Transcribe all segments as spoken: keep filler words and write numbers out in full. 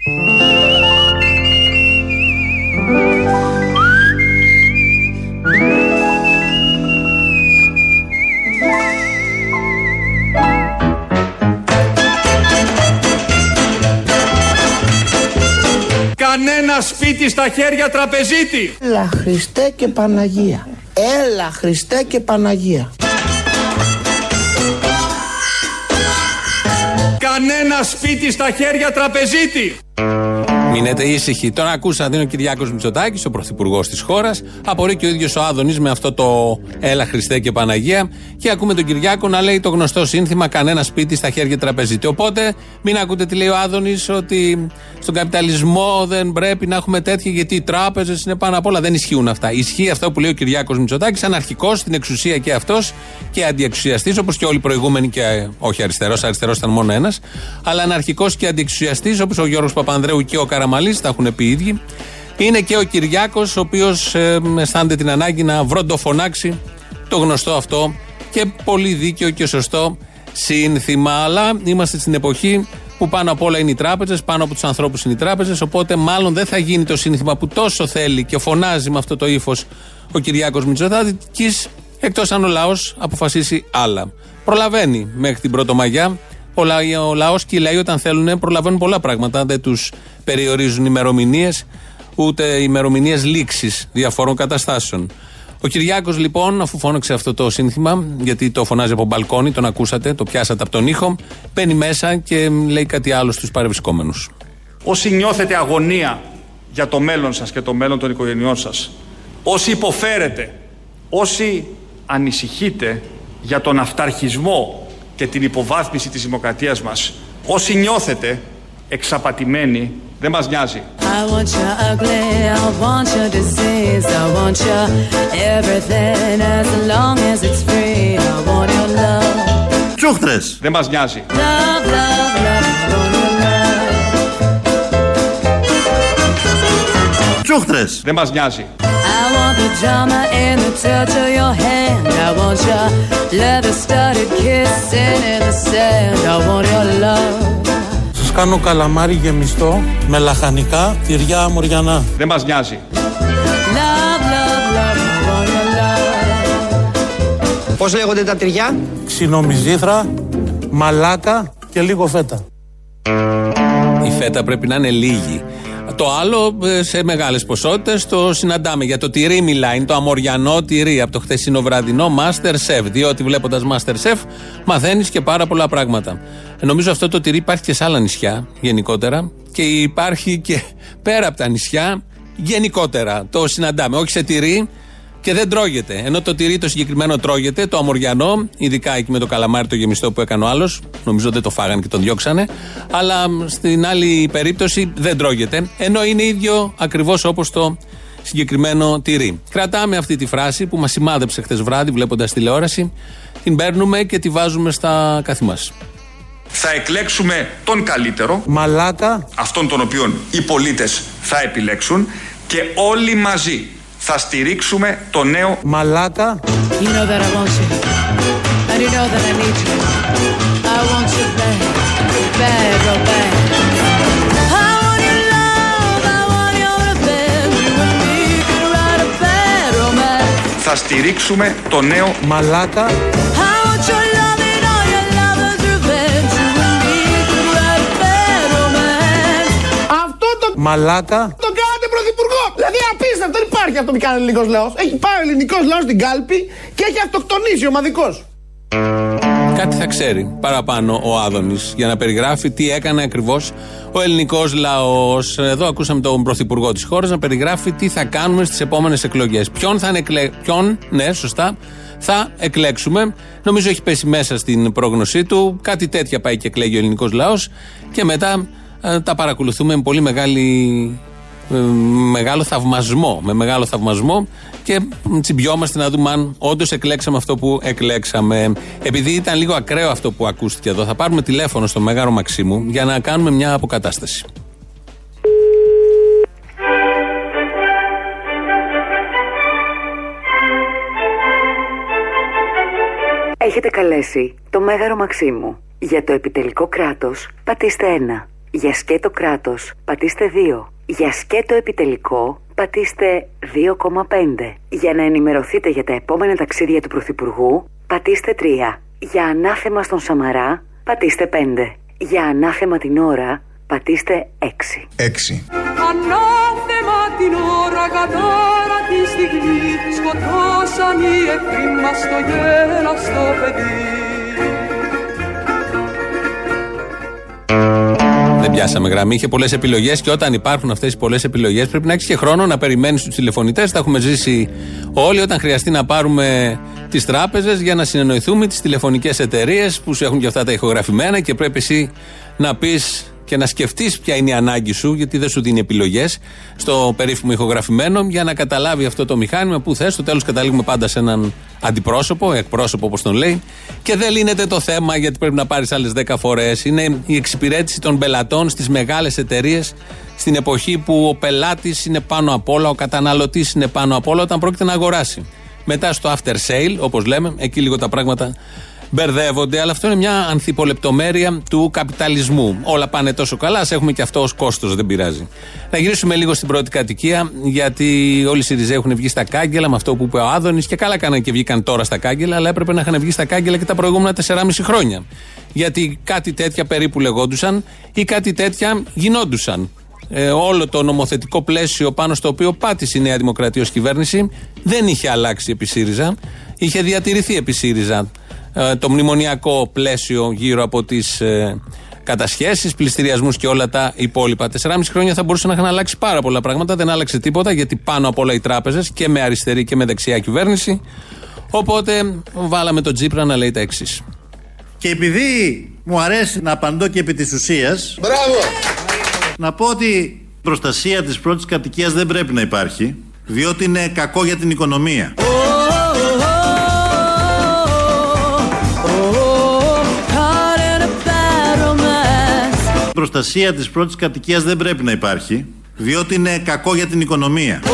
Κανένα σπίτι στα χέρια τραπεζίτη. Έλα Χριστέ και Παναγία. Έλα Χριστέ και Παναγία. Κανένα σπίτι στα χέρια τραπεζίτη. Μείνετε ήσυχοι. Τον ακούσατε, είναι ο Κυριάκος Μητσοτάκης, ο πρωθυπουργός της χώρας. Απορεί και ο ίδιος ο Άδωνης με αυτό το Έλα Χριστέ και Παναγία. Και ακούμε τον Κυριάκο να λέει το γνωστό σύνθημα Κανένα σπίτι στα χέρια τραπεζίτη. Οπότε μην ακούτε τι λέει ο Άδωνης, ότι στον καπιταλισμό δεν πρέπει να έχουμε τέτοια γιατί οι τράπεζες είναι πάνω απ' όλα. Δεν ισχύουν αυτά. Ισχύει αυτό που λέει ο Κυριάκος Μητσοτάκης, αναρχικός στην εξουσία και αυτός και αντιεξουσιαστής, όπως και όλοι οι προηγούμενοι, και όχι αριστερός, αριστερός ήταν μόνο ένας, αλλά αναρχικός και αντιεξουσιαστής, όπως ο Γιώργος Παπανδρέου και ο Καραμαλής, τα έχουν πει οι ίδιοι. Είναι και ο Κυριάκος, ο οποίος ε, αισθάνεται την ανάγκη να βροντοφωνάξει το γνωστό αυτό και πολύ δίκαιο και σωστό σύνθημα. Αλλά είμαστε στην εποχή που πάνω απ' όλα είναι οι τράπεζες, πάνω από τους ανθρώπους είναι οι τράπεζες. Οπότε μάλλον δεν θα γίνει το σύνθημα που τόσο θέλει και φωνάζει με αυτό το ύφος ο Κυριάκος Μητσοτάκης, εκτός αν ο λαός αποφασίσει άλλα. Προλαβαίνει μέχρι την Πρωτομαγιά. Ο, λα, ο λαός και οι λαοί όταν θέλουν προλαβαίνουν πολλά πράγματα. Δεν τους περιορίζουν ημερομηνίες, ούτε ημερομηνίες λήξης διαφόρων καταστάσεων. Ο Κυριάκος λοιπόν, αφού φώναξε αυτό το σύνθημα, γιατί το φωνάζει από μπαλκόνι, τον ακούσατε, το πιάσατε από τον ήχο, μπαίνει μέσα και λέει κάτι άλλο στους παρευρισκόμενους. Όσοι νιώθετε αγωνία για το μέλλον σας και το μέλλον των οικογενειών σας, όσοι υποφέρετε, όσοι ανησυχείτε για τον αυταρχισμό και την υποβάθμιση της δημοκρατίας μας, όσοι νιώθετε εξαπατημένοι, δεν μας νοιάζει. Τσούχτρες. Δεν μας νοιάζει. Τσούχτρες. Δεν μας νοιάζει. Σας κάνω καλαμάρι γεμιστό με λαχανικά, τυριά αμοριανά. Δεν μας νοιάζει. Πώς λέγονται τα τυριά? Ξινομυζήθρα, μαλάκα και λίγο φέτα. Η φέτα πρέπει να είναι λίγη. Το άλλο σε μεγάλες ποσότητες το συναντάμε. Για το τυρί μιλάει, είναι το αμοριανό τυρί από το χθεσινό βραδινό MasterChef. Διότι βλέποντας MasterChef μαθαίνεις και πάρα πολλά πράγματα. Ε, νομίζω αυτό το τυρί υπάρχει και σε άλλα νησιά γενικότερα και υπάρχει και πέρα από τα νησιά γενικότερα. Το συναντάμε, όχι σε τυρί και δεν τρώγεται. Ενώ το τυρί το συγκεκριμένο τρώγεται, το αμοριανό, ειδικά εκεί με το καλαμάρι το γεμιστό που έκανε ο άλλος, νομίζω δεν το φάγανε και τον διώξανε, αλλά στην άλλη περίπτωση δεν τρώγεται, ενώ είναι ίδιο ακριβώς όπως το συγκεκριμένο τυρί. Κρατάμε αυτή τη φράση που μας σημάδεψε χθες βράδυ βλέποντας τηλεόραση, την παίρνουμε και τη βάζουμε στα καθη μας. Θα εκλέξουμε τον καλύτερο, Μαλάκα, αυτόν τον οποίον οι πολίτες θα επιλέξουν, και όλοι μαζί θα στηρίξουμε το νέο μαλάκα. You know that I want you, and you know that I need you. I want you bad, bad, real bad. I want your love, I want your revenge. You and me could write a bad romance. Θα στηρίξουμε το νέο Μαλάκα. I want your love and all your lovers' revenge. You and me could write a bad romance. Αυτό το Μαλάκα. το κάνατε πρωθυπουργό. Δηλαδή απίστευτο, δεν υπάρχει αυτό που κάνει ο ελληνικός λαός. Έχει πάει ο ελληνικός λαός στην κάλπη και έχει αυτοκτονήσει ομαδικός. Κάτι θα ξέρει παραπάνω ο Άδωνης για να περιγράφει τι έκανε ακριβώς ο ελληνικός λαός. Εδώ ακούσαμε τον πρωθυπουργό της χώρας να περιγράφει τι θα κάνουμε στις επόμενες εκλογές. Ποιον θα εκλε... Ποιον, ναι, σωστά, θα εκλέξουμε. Νομίζω έχει πέσει μέσα στην πρόγνωσή του. Κάτι τέτοια πάει και εκλέγει ο ελληνικός λαός. Και μετά ε, τα παρακολουθούμε με πολύ μεγάλη... μεγάλο θαυμασμό, με μεγάλο θαυμασμό και τσιμπιόμαστε να δούμε αν όντως εκλέξαμε αυτό που εκλέξαμε. Επειδή ήταν λίγο ακραίο αυτό που ακούστηκε εδώ, θα πάρουμε τηλέφωνο στο Μέγαρο Μαξίμου για να κάνουμε μια αποκατάσταση. Έχετε καλέσει το Μέγαρο Μαξίμου. Για το επιτελικό κράτος πατήστε ένα. Για σκέτο κράτος, πατήστε δύο. Για σκέτο επιτελικό, πατήστε δύο κόμμα πέντε. Για να ενημερωθείτε για τα επόμενα ταξίδια του Πρωθυπουργού, πατήστε τρία. Για ανάθεμα στον Σαμαρά, πατήστε πέντε. Για ανάθεμα την ώρα, πατήστε έξι. έξι. Ανάθεμα την ώρα, κατάρα τη στιγμή, σκοτώσαν οι εχθροί μας το γέλαστο παιδί. Δεν πιάσαμε γραμμή, είχε πολλές επιλογές και όταν υπάρχουν αυτές οι πολλές επιλογές πρέπει να έχεις και χρόνο να περιμένεις τους τηλεφωνητές. Τα έχουμε ζήσει όλοι όταν χρειαστεί να πάρουμε τις τράπεζες για να συνεννοηθούμε, τις τηλεφωνικές εταιρείες που σου έχουν και αυτά τα ηχογραφημένα και πρέπει εσύ να πεις και να σκεφτείς ποια είναι η ανάγκη σου, γιατί δεν σου δίνει επιλογές στο περίφημο ηχογραφημένο, για να καταλάβει αυτό το μηχάνημα που θες. Στο τέλος καταλήγουμε πάντα σε έναν αντιπρόσωπο, εκπρόσωπο όπως τον λέει, και δεν λύνεται το θέμα γιατί πρέπει να πάρεις άλλες δέκα φορές. Είναι η εξυπηρέτηση των πελατών στις μεγάλες εταιρείες, στην εποχή που ο πελάτης είναι πάνω απ' όλα, ο καταναλωτής είναι πάνω απ' όλα όταν πρόκειται να αγοράσει. Μετά στο after sale, όπως λέμε, εκεί λίγο τα πράγματα μπερδεύονται, αλλά αυτό είναι μια ανθιπολεπτομέρεια του καπιταλισμού. Όλα πάνε τόσο καλά, ας έχουμε και αυτό ως κόστος, δεν πειράζει. Να γυρίσουμε λίγο στην πρώτη κατοικία, γιατί όλοι οι Σιριζέοι έχουν βγει στα κάγκελα με αυτό που είπε ο Άδωνης, και καλά κάνανε και βγήκαν τώρα στα κάγκελα, αλλά έπρεπε να είχαν βγει στα κάγκελα και τα προηγούμενα τεσσεράμισι χρόνια. Γιατί κάτι τέτοια περίπου λεγόντουσαν ή κάτι τέτοια γινόντουσαν. Ε, όλο το νομοθετικό πλαίσιο πάνω στο οποίο πάτησε η Νέα Δημοκρατία ως κυβέρνηση δεν είχε αλλάξει επί ΣΥΡΙΖΑ, είχε διατηρηθεί επί ΣΥΡΙΖΑ. Ε, το μνημονιακό πλαίσιο γύρω από τις ε, κατασχέσεις, πληστηριασμούς και όλα τα υπόλοιπα. Τεσσεράμισι χρόνια θα μπορούσαν να είχαν αλλάξει πάρα πολλά πράγματα, δεν άλλαξε τίποτα γιατί πάνω απ' όλα οι τράπεζες και με αριστερή και με δεξιά κυβέρνηση. Οπότε βάλαμε τον Τσίπρα να λέει τα εξής. Και επειδή μου αρέσει να απαντώ και επί της ουσίας, Μπράβο! να πω ότι η προστασία της πρώτης κατοικίας δεν πρέπει να υπάρχει, διότι είναι κακό για την οικονομία. Η προστασία της πρώτης κατοικίας δεν πρέπει να υπάρχει, διότι είναι κακό για την οικονομία.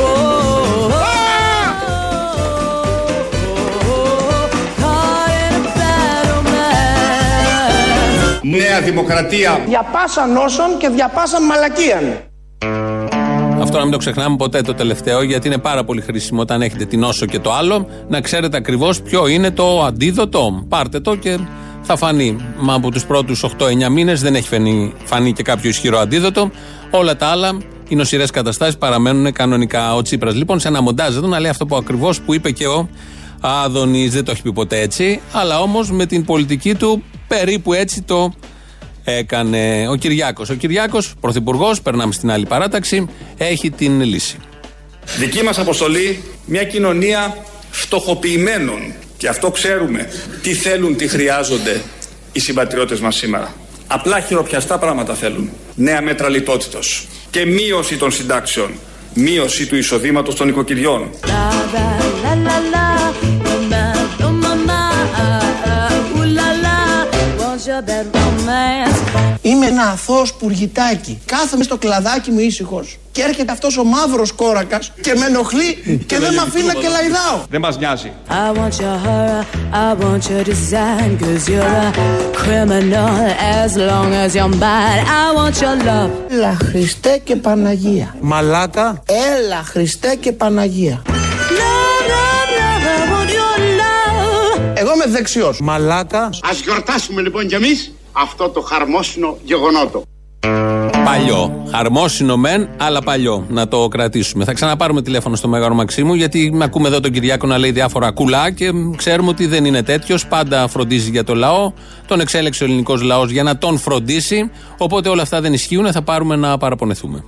Νέα Δημοκρατία. Διαπάσαν όσων και διαπάσαν μαλακίαν. Αυτό να μην το ξεχνάμε ποτέ το τελευταίο, γιατί είναι πάρα πολύ χρήσιμο όταν έχετε την όσο και το άλλο να ξέρετε ακριβώς ποιο είναι το αντίδοτο. Πάρτε το και θα φανεί. Μα από τους πρώτους οκτώ εννιά μήνες δεν έχει φανεί, φανεί και κάποιο ισχυρό αντίδοτο. Όλα τα άλλα, οι νοσηρές καταστάσεις παραμένουν κανονικά. Ο Τσίπρας λοιπόν σε ένα μοντάζ εδώ να λέει αυτό που ακριβώς που είπε και ο Άδωνης. Δεν το έχει πει ποτέ έτσι, αλλά όμως με την πολιτική του περίπου έτσι το έκανε ο Κυριάκος. Ο Κυριάκος, πρωθυπουργός, περνάμε στην άλλη παράταξη, έχει την λύση. Δική μας αποστολή, μια κοινωνία φτωχοποιημένων. Και αυτό ξέρουμε τι θέλουν, τι χρειάζονται οι συμπατριώτες μας σήμερα. Απλά χειροπιαστά πράγματα θέλουν. Νέα μέτρα λιτότητος και μείωση των συντάξεων. Μείωση του εισοδήματος των οικοκυριών. Είμαι ένα αθώος πουργητάκι. Κάθομαι στο κλαδάκι μου ήσυχος. Και έρχεται αυτός ο μαύρος κόρακας και με ενοχλεί και δεν με αφήνει να κελαϊδάω. Δεν μας νοιάζει. I want your horror, I want your design, cause you're a criminal as long as you're mine. I want your love. Έλα Χριστέ και Παναγία. Μαλάκα. Έλα Χριστέ και Παναγία. Love, love, love, I want your love. Εγώ είμαι δεξιός. Μαλάκα. Ας γιορτάσουμε λοιπόν κι εμείς αυτό το χαρμόσυνο γεγονότο. Παλιό. Χαρμόσυνο μεν, αλλά παλιό. Να το κρατήσουμε. Θα ξαναπάρουμε τηλέφωνο στο Μέγαρο Μαξίμου, γιατί ακούμε εδώ τον Κυριάκο να λέει διάφορα κουλά και ξέρουμε ότι δεν είναι τέτοιος. Πάντα φροντίζει για το λαό. Τον εξέλεξε ο ελληνικός λαός για να τον φροντίσει. Οπότε όλα αυτά δεν ισχύουν. Θα πάρουμε να παραπονεθούμε.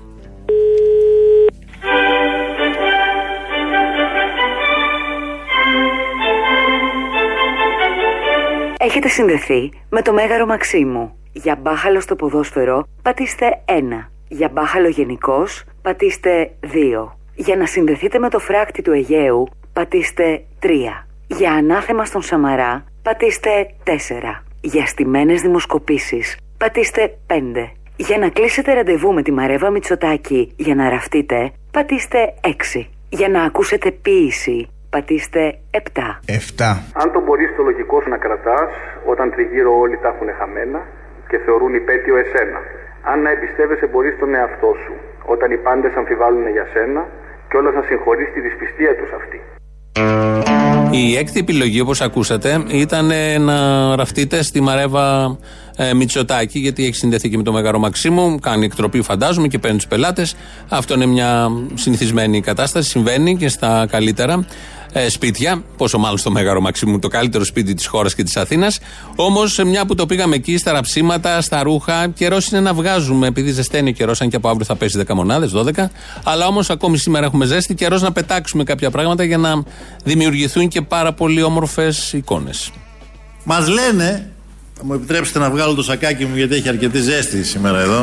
Έχετε συνδεθεί με το Μέγαρο Μαξίμου. Για μπάχαλο στο ποδόσφαιρο, πατήστε ένα. Για μπάχαλο γενικώς, πατήστε δύο. Για να συνδεθείτε με το φράκτη του Αιγαίου, πατήστε τρία. Για ανάθεμα στον Σαμαρά, πατήστε τέσσερα. Για στημένες δημοσκοπήσεις, πατήστε πέντε. Για να κλείσετε ραντεβού με τη Μαρέβα Μητσοτάκη για να ραφτείτε, πατήστε έξι. Για να ακούσετε ποίηση, πατήστε επτά. επτά. Αν τον μπορείς το λογικό σου να κρατάς, όταν τριγύρω όλοι τα έχουν χαμένα και θεωρούν υπέτειο εσένα. αν να εμπιστεύεσαι μπορείς τον εαυτό σου, όταν οι πάντες αμφιβάλλουν για σένα και όλος να συγχωρείς τη δυσπιστία τους αυτή. Η έκτη επιλογή, όπως ακούσατε, ήταν να ραφτείτε στη Μαρέβα ε, Μητσοτάκη, γιατί έχει συνδεθεί και με το Μέγαρο Μαξίμου, κάνει εκτροπή φαντάζομαι και παίρνει τους πελάτες. Αυτό είναι μια συνηθισμένη κατάσταση, συμβαίνει και στα καλύτερα ε, σπίτια, πόσο μάλλον στο Μέγαρο Μαξίμου, το καλύτερο σπίτι της χώρας και της Αθήνας. Όμως, μια που το πήγαμε εκεί, στα ραψίματα, στα ρούχα, καιρός είναι να βγάζουμε, επειδή ζεσταίνει ο καιρός, αν και από αύριο θα πέσει δέκα μονάδες, δώδεκα, αλλά όμως ακόμη σήμερα έχουμε ζέστη, καιρός να πετάξουμε κάποια πράγματα για να δημιουργηθούν και πάρα πολύ όμορφες εικόνες. Μας λένε, θα μου επιτρέψετε να βγάλω το σακάκι μου γιατί έχει αρκετή ζέστη σήμερα εδώ.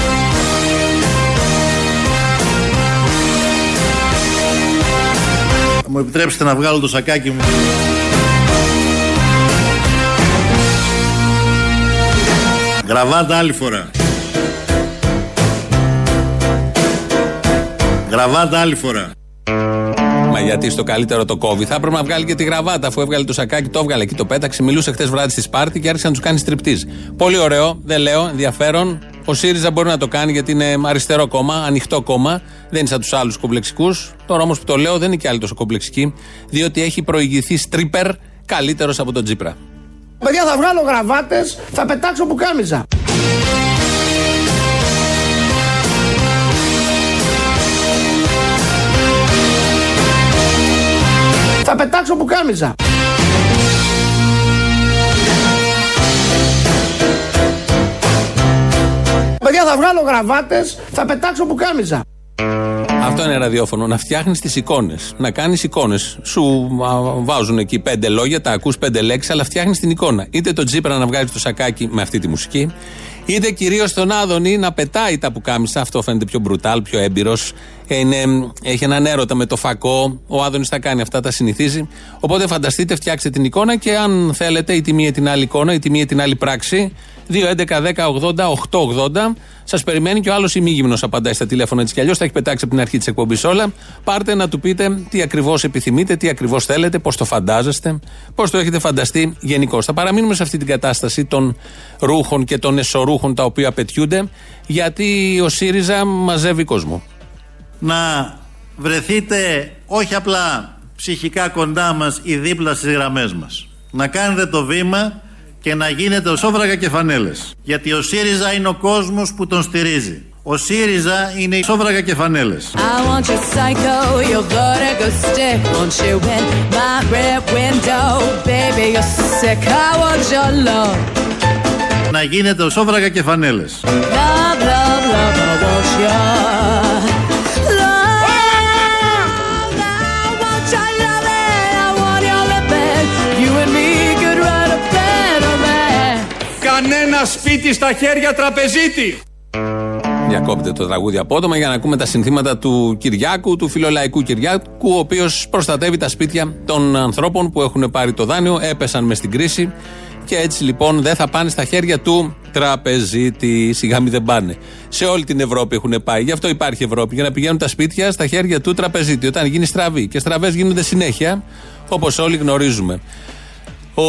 Θα μου επιτρέψετε να βγάλω το σακάκι μου. Γραβάτα άλλη φορά. Γραβάτα άλλη φορά. Μα γιατί στο καλύτερο το κόβει, θα έπρεπε να βγάλει και τη γραβάτα. Αφού έβγαλε το σακάκι, το έβγαλε εκεί, το πέταξε. Μιλούσε χτες βράδυ στη Σπάρτη και άρχισε να του κάνει στριπτίζ. Πολύ ωραίο, δεν λέω, ενδιαφέρον. Ο ΣΥΡΙΖΑ μπορεί να το κάνει γιατί είναι αριστερό κόμμα, ανοιχτό κόμμα. Δεν είναι σαν τους άλλους κομπλεξικούς. Τώρα όμως που το λέω δεν είναι και άλλοι τόσο κομπλεξικοί, διότι έχει προηγηθεί στρίπερ καλύτερος από τον Τσίπρα. Παιδιά, θα βγάλω γραβάτες, θα πετάξω πουκάμιζα. Θα πετάξω πουκάμιζα. Παιδιά, θα βγάλω γραβάτες, θα πετάξω πουκάμιζα. Αυτό είναι ραδιόφωνο. Να φτιάχνεις τις εικόνες. Να κάνεις εικόνες. Σου α, βάζουν εκεί πέντε λόγια, τα ακούς πέντε λέξεις, αλλά φτιάχνεις την εικόνα. Είτε τον Τσίπρα να βγάζει το σακάκι με αυτή τη μουσική, είτε κυρίως τον Άδωνη να πετάει τα πουκάμισα. Αυτό φαίνεται πιο μπρουτάλ, πιο έμπειρος. Είναι, έχει έναν έρωτα με το φακό. Ο Άδωνης τα κάνει αυτά, τα συνηθίζει. Οπότε φανταστείτε, φτιάξτε την εικόνα και αν θέλετε, ή τη μία την άλλη εικόνα, ή τη μία την άλλη πράξη. δύο έντεκα δέκα ογδόντα οκτακόσια ογδόντα. Σας περιμένει και ο άλλος ημίγυμνος απαντάει στα τηλέφωνα έτσι κι αλλιώς. Τα έχει πετάξει από την αρχή της εκπομπής όλα. Πάρτε να του πείτε τι ακριβώς επιθυμείτε, τι ακριβώς θέλετε, πώς το φαντάζεστε, πώς το έχετε φανταστεί γενικώς. Θα παραμείνουμε σε αυτή την κατάσταση των ρούχων και των εσωρούχων τα οποία απαιτιούνται, γιατί ο ΣΥΡΙΖΑ μαζεύει κόσμο. Να βρεθείτε όχι απλά ψυχικά κοντά μας ή δίπλα στις γραμμές μας. Να κάνετε το βήμα και να γίνετε σόβρακα και φανέλες. Γιατί ο ΣΥΡΙΖΑ είναι ο κόσμος που τον στηρίζει. Ο ΣΥΡΙΖΑ είναι οι σόβρακα και φανέλες. Να γίνετε σόβρακα και φανέλες. Love, love, love, I want you. Κανένα σπίτι στα χέρια τραπεζίτη. Διακόπτε το τραγούδι απότομα για να ακούμε τα συνθήματα του Κυριάκου, του φιλολαϊκού Κυριάκου, ο οποίος προστατεύει τα σπίτια των ανθρώπων που έχουν πάρει το δάνειο, έπεσαν μες στην κρίση και έτσι λοιπόν δεν θα πάνε στα χέρια του τραπεζίτη. Σιγά μη δεν πάνε. Σε όλη την Ευρώπη έχουν πάει. Γι' αυτό υπάρχει Ευρώπη. Για να πηγαίνουν τα σπίτια στα χέρια του τραπεζίτη. Όταν γίνει στραβή. Και στραβές γίνονται συνέχεια, όπως όλοι γνωρίζουμε. Ο,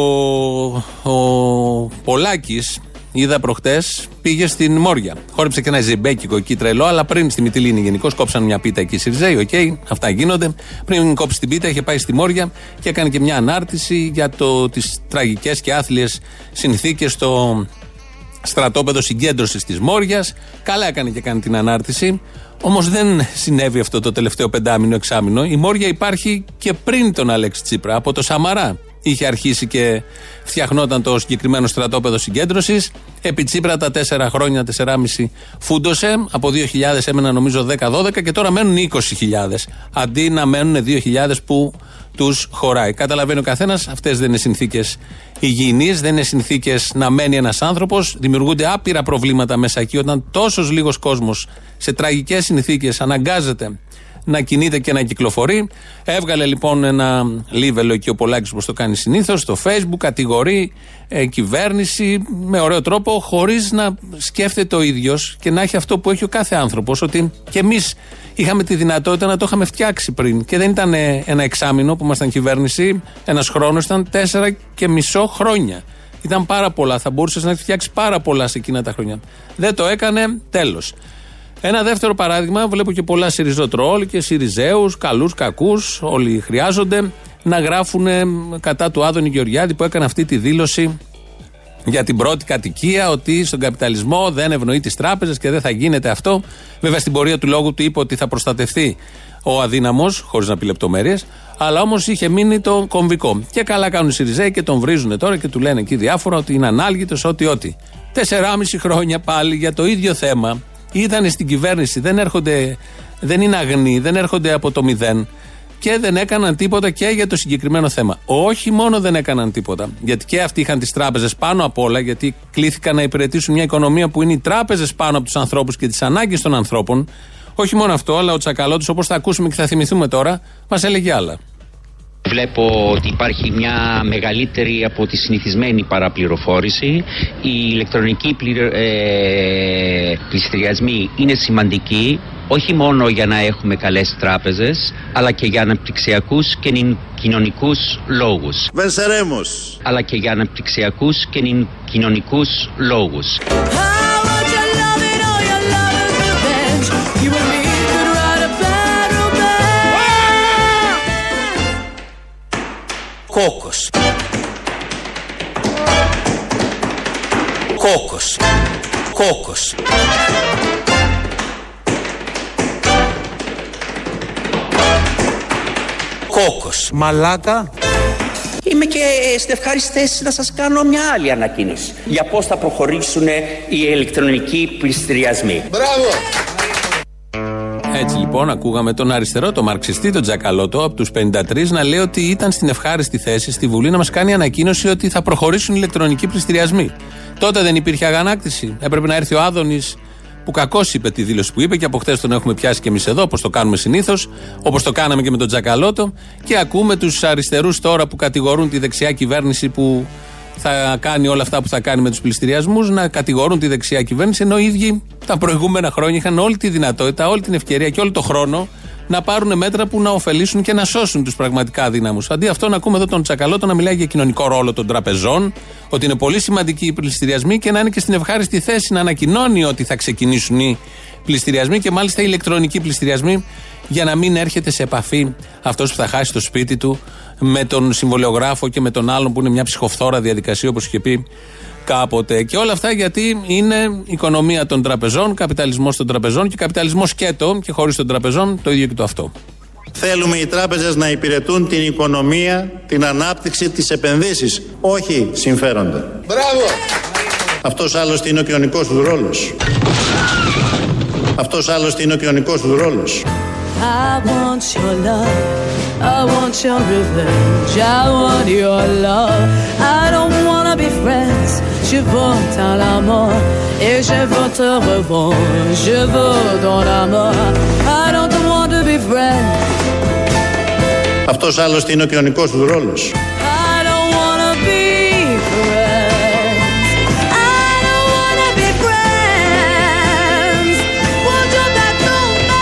ο Πολάκης, είδα προχτές, πήγε στην Μόρια. Χόρεψε και ένα ζεμπέκικο εκεί τρελό, αλλά πριν στη Μυτιλήνη γενικώς κόψαν μια πίτα εκεί Σιριζέοι. Οκ, okay, αυτά γίνονται. Πριν κόψει την πίτα, είχε πάει στη Μόρια και έκανε και μια ανάρτηση για το, τις τραγικές και άθλιες συνθήκες στο στρατόπεδο συγκέντρωσης της Μόριας. Καλά έκανε και κάνει την ανάρτηση. Όμως δεν συνέβη αυτό το τελευταίο πεντάμινο, εξάμινο. Η Μόρια υπάρχει και πριν τον Αλέξη Τσίπρα, από το Σαμαρά. Είχε αρχίσει και φτιαχνόταν το συγκεκριμένο στρατόπεδο συγκέντρωσης. Επί Τσίπρα τα τέσσερα χρόνια, τεσσεράμιση φούντωσε. Από δύο χιλιάδες έμεναν νομίζω δέκα δώδεκα και τώρα μένουν είκοσι χιλιάδες. Αντί να μένουν δύο χιλιάδες που τους χωράει. Καταλαβαίνει ο καθένας, αυτές δεν είναι συνθήκες υγιεινείς, δεν είναι συνθήκες να μένει ένας άνθρωπος. Δημιουργούνται άπειρα προβλήματα μέσα εκεί όταν τόσος λίγος κόσμος σε τραγικές συνθήκες αναγκάζεται να κινείται και να κυκλοφορεί. Έβγαλε λοιπόν ένα λίβελο εκεί ο Πολάκης, όπως το κάνει συνήθως, στο Facebook, κατηγορεί ε, κυβέρνηση με ωραίο τρόπο, χωρίς να σκέφτεται ο ίδιος και να έχει αυτό που έχει ο κάθε άνθρωπος, ότι και εμείς είχαμε τη δυνατότητα να το είχαμε φτιάξει πριν. Και δεν ήταν ένα εξάμηνο που ήμασταν κυβέρνηση, ένας χρόνος, ήταν τέσσερα και μισό χρόνια. Ήταν πάρα πολλά. Θα μπορούσε να έχει φτιάξει πάρα πολλά σε εκείνα τα χρόνια. Δεν το έκανε, τέλος. Ένα δεύτερο παράδειγμα, βλέπω και πολλά Σιριζοτρόλ και Σιριζέους, καλούς, κακούς, όλοι χρειάζονται, να γράφουν κατά του Άδωνη Γεωργιάδη που έκανε αυτή τη δήλωση για την πρώτη κατοικία, ότι στον καπιταλισμό δεν ευνοεί τις τράπεζες και δεν θα γίνεται αυτό. Βέβαια στην πορεία του λόγου του είπε ότι θα προστατευτεί ο αδύναμος, χωρίς να πει λεπτομέρειες, αλλά όμως είχε μείνει το κομβικό. Και καλά κάνουν οι Σιριζέοι και τον βρίζουν τώρα και του λένε εκεί διάφορα ότι είναι ανάλγητος, ότι ότι. Τεσσεράμιση χρόνια πάλι για το ίδιο θέμα. Ήταν στην κυβέρνηση, δεν έρχονται, δεν είναι αγνοί, δεν έρχονται από το μηδέν και δεν έκαναν τίποτα και για το συγκεκριμένο θέμα. Όχι μόνο δεν έκαναν τίποτα, γιατί και αυτοί είχαν τις τράπεζες πάνω απ' όλα, γιατί κλήθηκαν να υπηρετήσουν μια οικονομία που είναι οι τράπεζες πάνω από τους ανθρώπους και τις ανάγκες των ανθρώπων. Όχι μόνο αυτό, αλλά ο Τσακαλώτης, όπως θα ακούσουμε και θα θυμηθούμε τώρα, μας έλεγε άλλα. Βλέπω ότι υπάρχει μια μεγαλύτερη από τη συνηθισμένη παραπληροφόρηση. Οι ηλεκτρονικοί πληρω... ε... πληστηριασμοί είναι σημαντικοί, όχι μόνο για να έχουμε καλές τράπεζες, αλλά και για αναπτυξιακούς και κοινωνικούς λόγους. Βενσερέμος. Αλλά και για αναπτυξιακούς και κοινωνικούς λόγους. Κόκκος. Κόκκος. Κόκκος. Κόκκος. Μαλάκα. Είμαι και στην ευχάριστη θέση να σας κάνω μια άλλη ανακοίνωση για πώς θα προχωρήσουν οι ηλεκτρονικοί πληστηριασμοί. Μπράβο! Έτσι λοιπόν ακούγαμε τον αριστερό, τον μαρξιστή, τον Τζακαλώτο από τους πενήντα τρία να λέει ότι ήταν στην ευχάριστη θέση στη Βουλή να μας κάνει ανακοίνωση ότι θα προχωρήσουν οι ηλεκτρονικοί πληστηριασμοί. Τότε δεν υπήρχε αγανάκτηση. Έπρεπε να έρθει ο Άδωνης που κακώς είπε τη δήλωση που είπε και από χτες τον έχουμε πιάσει και εμείς εδώ, όπως το κάνουμε συνήθως, όπως το κάναμε και με τον Τζακαλώτο, και ακούμε τους αριστερούς τώρα που κατηγορούν τη δεξιά κυβέρνηση που θα κάνει όλα αυτά που θα κάνει με τους πληστηριασμούς, να κατηγορούν τη δεξιά κυβέρνηση, ενώ οι ίδιοι τα προηγούμενα χρόνια είχαν όλη τη δυνατότητα, όλη την ευκαιρία και όλο το χρόνο να πάρουν μέτρα που να ωφελήσουν και να σώσουν τους πραγματικά αδύναμους. Αντί αυτό, να ακούμε εδώ τον Τσακαλώτο να μιλάει για κοινωνικό ρόλο των τραπεζών, ότι είναι πολύ σημαντικοί οι πληστηριασμοί και να είναι και στην ευχάριστη θέση να ανακοινώνει ότι θα ξεκινήσουν οι πληστηριασμοί και μάλιστα οι ηλεκτρονικοί πληστηριασμοί, για να μην έρχεται σε επαφή αυτός που θα χάσει το σπίτι του με τον συμβολιογράφο και με τον άλλον που είναι μια ψυχοφθόρα διαδικασία, όπως είχε πει κάποτε. Και όλα αυτά γιατί είναι οικονομία των τραπεζών, καπιταλισμός των τραπεζών και καπιταλισμός σκέτο και χωρίς των τραπεζών το ίδιο και το αυτό. Θέλουμε οι τράπεζες να υπηρετούν την οικονομία, την ανάπτυξη, τις επενδύσεις, όχι συμφέροντα. Μπράβο! Αυτός άλλωστε είναι ο κοινωνικός του ρόλος. Αυτός άλλωστε είναι ο κοινωνικός του ρόλος. I want your love, I want your revenge, I want your love, I don't wanna be friends, je veux ton amour, et je veux te revoir, je veux ton amour, I don't want to be friends. Αυτός άλλωστε είναι ο κοινωνικός του ρόλος. I don't wanna be friends, I don't wanna be friends, won't you back to me?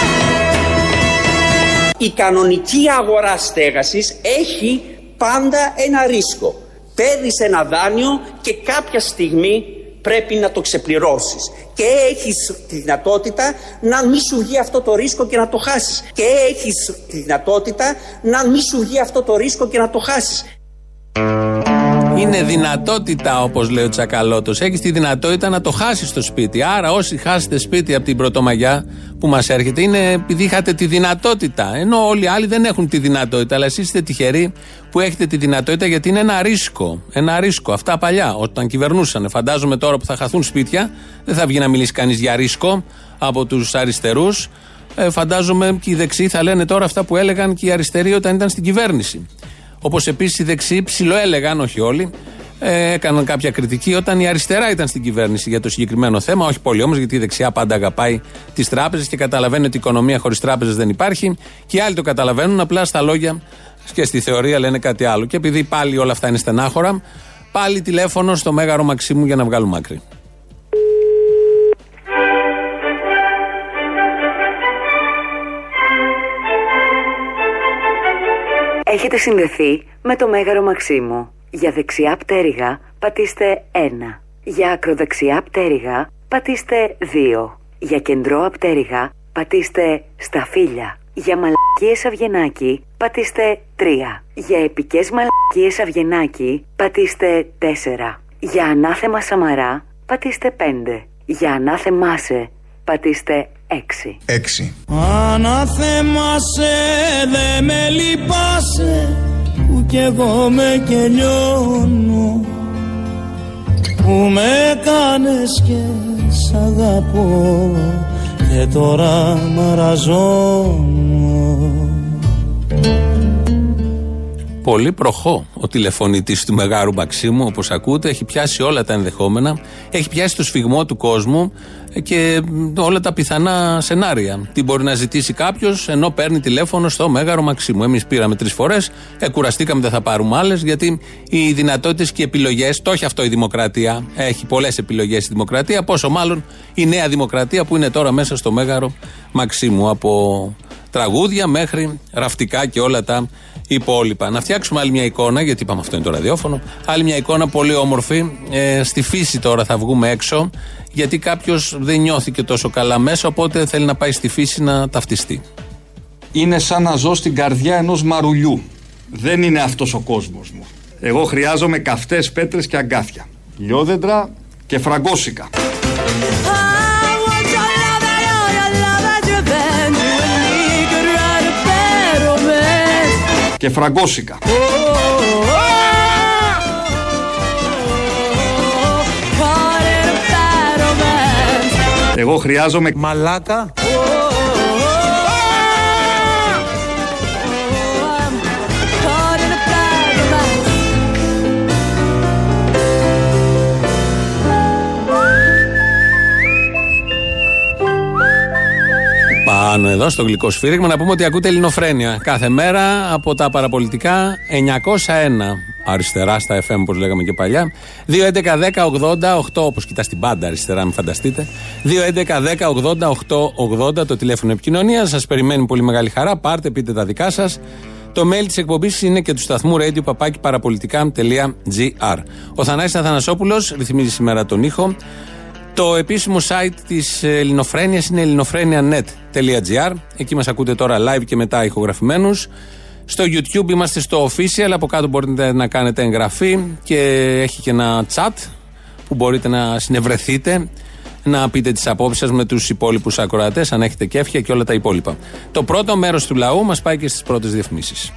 Η κανονική αγορά στέγασης έχει πάντα ένα ρίσκο. Παίρνεις ένα δάνειο και κάποια στιγμή πρέπει να το ξεπληρώσεις. Και έχεις τη δυνατότητα να μην σου βγει αυτό το ρίσκο και να το χάσεις. Και έχεις τη δυνατότητα να μην σου βγει αυτό το ρίσκο και να το χάσεις. Είναι δυνατότητα, όπως λέει ο Τσακαλώτος. Έχεις τη δυνατότητα να το χάσεις το σπίτι. Άρα, όσοι χάσετε σπίτι από την Πρωτομαγιά που μας έρχεται, είναι επειδή είχατε τη δυνατότητα. Ενώ όλοι οι άλλοι δεν έχουν τη δυνατότητα. Αλλά εσείς είστε τυχεροί που έχετε τη δυνατότητα, γιατί είναι ένα ρίσκο. Ένα ρίσκο. Αυτά παλιά, όταν κυβερνούσαν. Φαντάζομαι τώρα που θα χαθούν σπίτια, δεν θα βγει να μιλήσει κανείς για ρίσκο από τους αριστερούς. Ε, φαντάζομαι και οι δεξιοί θα λένε τώρα αυτά που έλεγαν και οι αριστεροί όταν ήταν στην κυβέρνηση. Όπως επίσης οι δεξιοί ψιλοέλεγαν, όχι όλοι, ε, έκαναν κάποια κριτική όταν η αριστερά ήταν στην κυβέρνηση για το συγκεκριμένο θέμα. Όχι πολύ όμως, γιατί η δεξιά πάντα αγαπάει τις τράπεζες και καταλαβαίνει ότι η οικονομία χωρίς τράπεζες δεν υπάρχει. Και οι άλλοι το καταλαβαίνουν, απλά στα λόγια και στη θεωρία λένε κάτι άλλο. Και επειδή πάλι όλα αυτά είναι στενάχωρα, πάλι τηλέφωνο στο Μέγαρο Μαξίμου για να βγάλουμε άκρη. Έχετε συνδεθεί με το Μέγαρο Μαξίμου. Για δεξιά πτέρυγα πατήστε ένα. Για ακροδεξιά πτέρυγα, πατήστε δύο. Για κεντρό πτέρυγα, πατήστε σταφύλια. Για μαλακίες Αυγενάκη, πατήστε τρία. Για επικές μαλακίες Αυγενάκη, πατήστε τέσσερα. Για ανάθεμα Σαμαρά, πατήστε πέντε. Για ανάθεμάσε, πατήστε έξι. έξι. Ανάθεμάσε, δε με λυπάσαι, που κι εγώ με κελιώνω, που με κάνες και σ' αγαπώ και τώρα μαραζώνω. Πολύ προχώ ο τηλεφωνητής του Μεγάρου Μαξίμου, όπως ακούτε, έχει πιάσει όλα τα ενδεχόμενα, έχει πιάσει το σφιγμό του κόσμου και όλα τα πιθανά σενάρια. Τι μπορεί να ζητήσει κάποιος ενώ παίρνει τηλέφωνο στο Μέγαρο Μαξίμου. Εμείς πήραμε τρεις φορές, ε, κουραστήκαμε, δεν θα πάρουμε άλλες, γιατί οι δυνατότητες και οι επιλογές, το έχει αυτό η δημοκρατία, έχει πολλές επιλογές η δημοκρατία, πόσο μάλλον η νέα δημοκρατία που είναι τώρα μέσα στο Μέγαρο Μαξίμου, από τραγούδια μέχρι ραφτικά και όλα τα υπόλοιπα. Να φτιάξουμε άλλη μια εικόνα, γιατί είπαμε αυτό είναι το ραδιόφωνο, άλλη μια εικόνα πολύ όμορφη. Ε, στη φύση τώρα θα βγούμε έξω, γιατί κάποιος δεν νιώθηκε τόσο καλά μέσα, οπότε θέλει να πάει στη φύση να ταυτιστεί. Είναι σαν να ζω στην καρδιά ενός μαρουλιού. Δεν είναι αυτός ο κόσμος μου. Εγώ χρειάζομαι καυτές πέτρες και αγκάθια, λιόδεντρα και φραγκόσικα. Και φραγκόσικα. Εγώ χρειάζομαι μαλάκα. Πάνω εδώ στο γλυκό σφύριγμα να πούμε ότι ακούτε Ελληνοφρένεια κάθε μέρα από τα παραπολιτικά εννιακόσια ένα αριστερά στα εφ εμ, όπως λέγαμε και παλιά. δύο έντεκα δέκα ογδόντα οκτώ, όπως κοιτάς την πάντα αριστερά, μην φανταστείτε. δύο έντεκα δέκα ογδόντα οκτώ ογδόντα το τηλέφωνο επικοινωνίας. Σας περιμένει πολύ μεγάλη χαρά. Πάρτε, πείτε τα δικά σας. Το mail της εκπομπής είναι και του σταθμού radio παπάκι παραπολιτικά τελεία τζι άρ. Ο Θανάσης Αθανασόπουλος ρυθμίζει σήμερα τον ήχο. Το επίσημο site της Ελληνοφρένειας είναι ελληνοφρένια τελεία νετ τελεία τζι άρ. Εκεί μας ακούτε τώρα live και μετά ηχογραφημένους. Στο YouTube είμαστε στο official, από κάτω μπορείτε να κάνετε εγγραφή και έχει και ένα chat που μπορείτε να συνευρεθείτε, να πείτε τις απόψεις σας με τους υπόλοιπους ακροατές, αν έχετε κέφια και όλα τα υπόλοιπα. Το πρώτο μέρος του λαού μας πάει και στις πρώτες διαφημίσεις.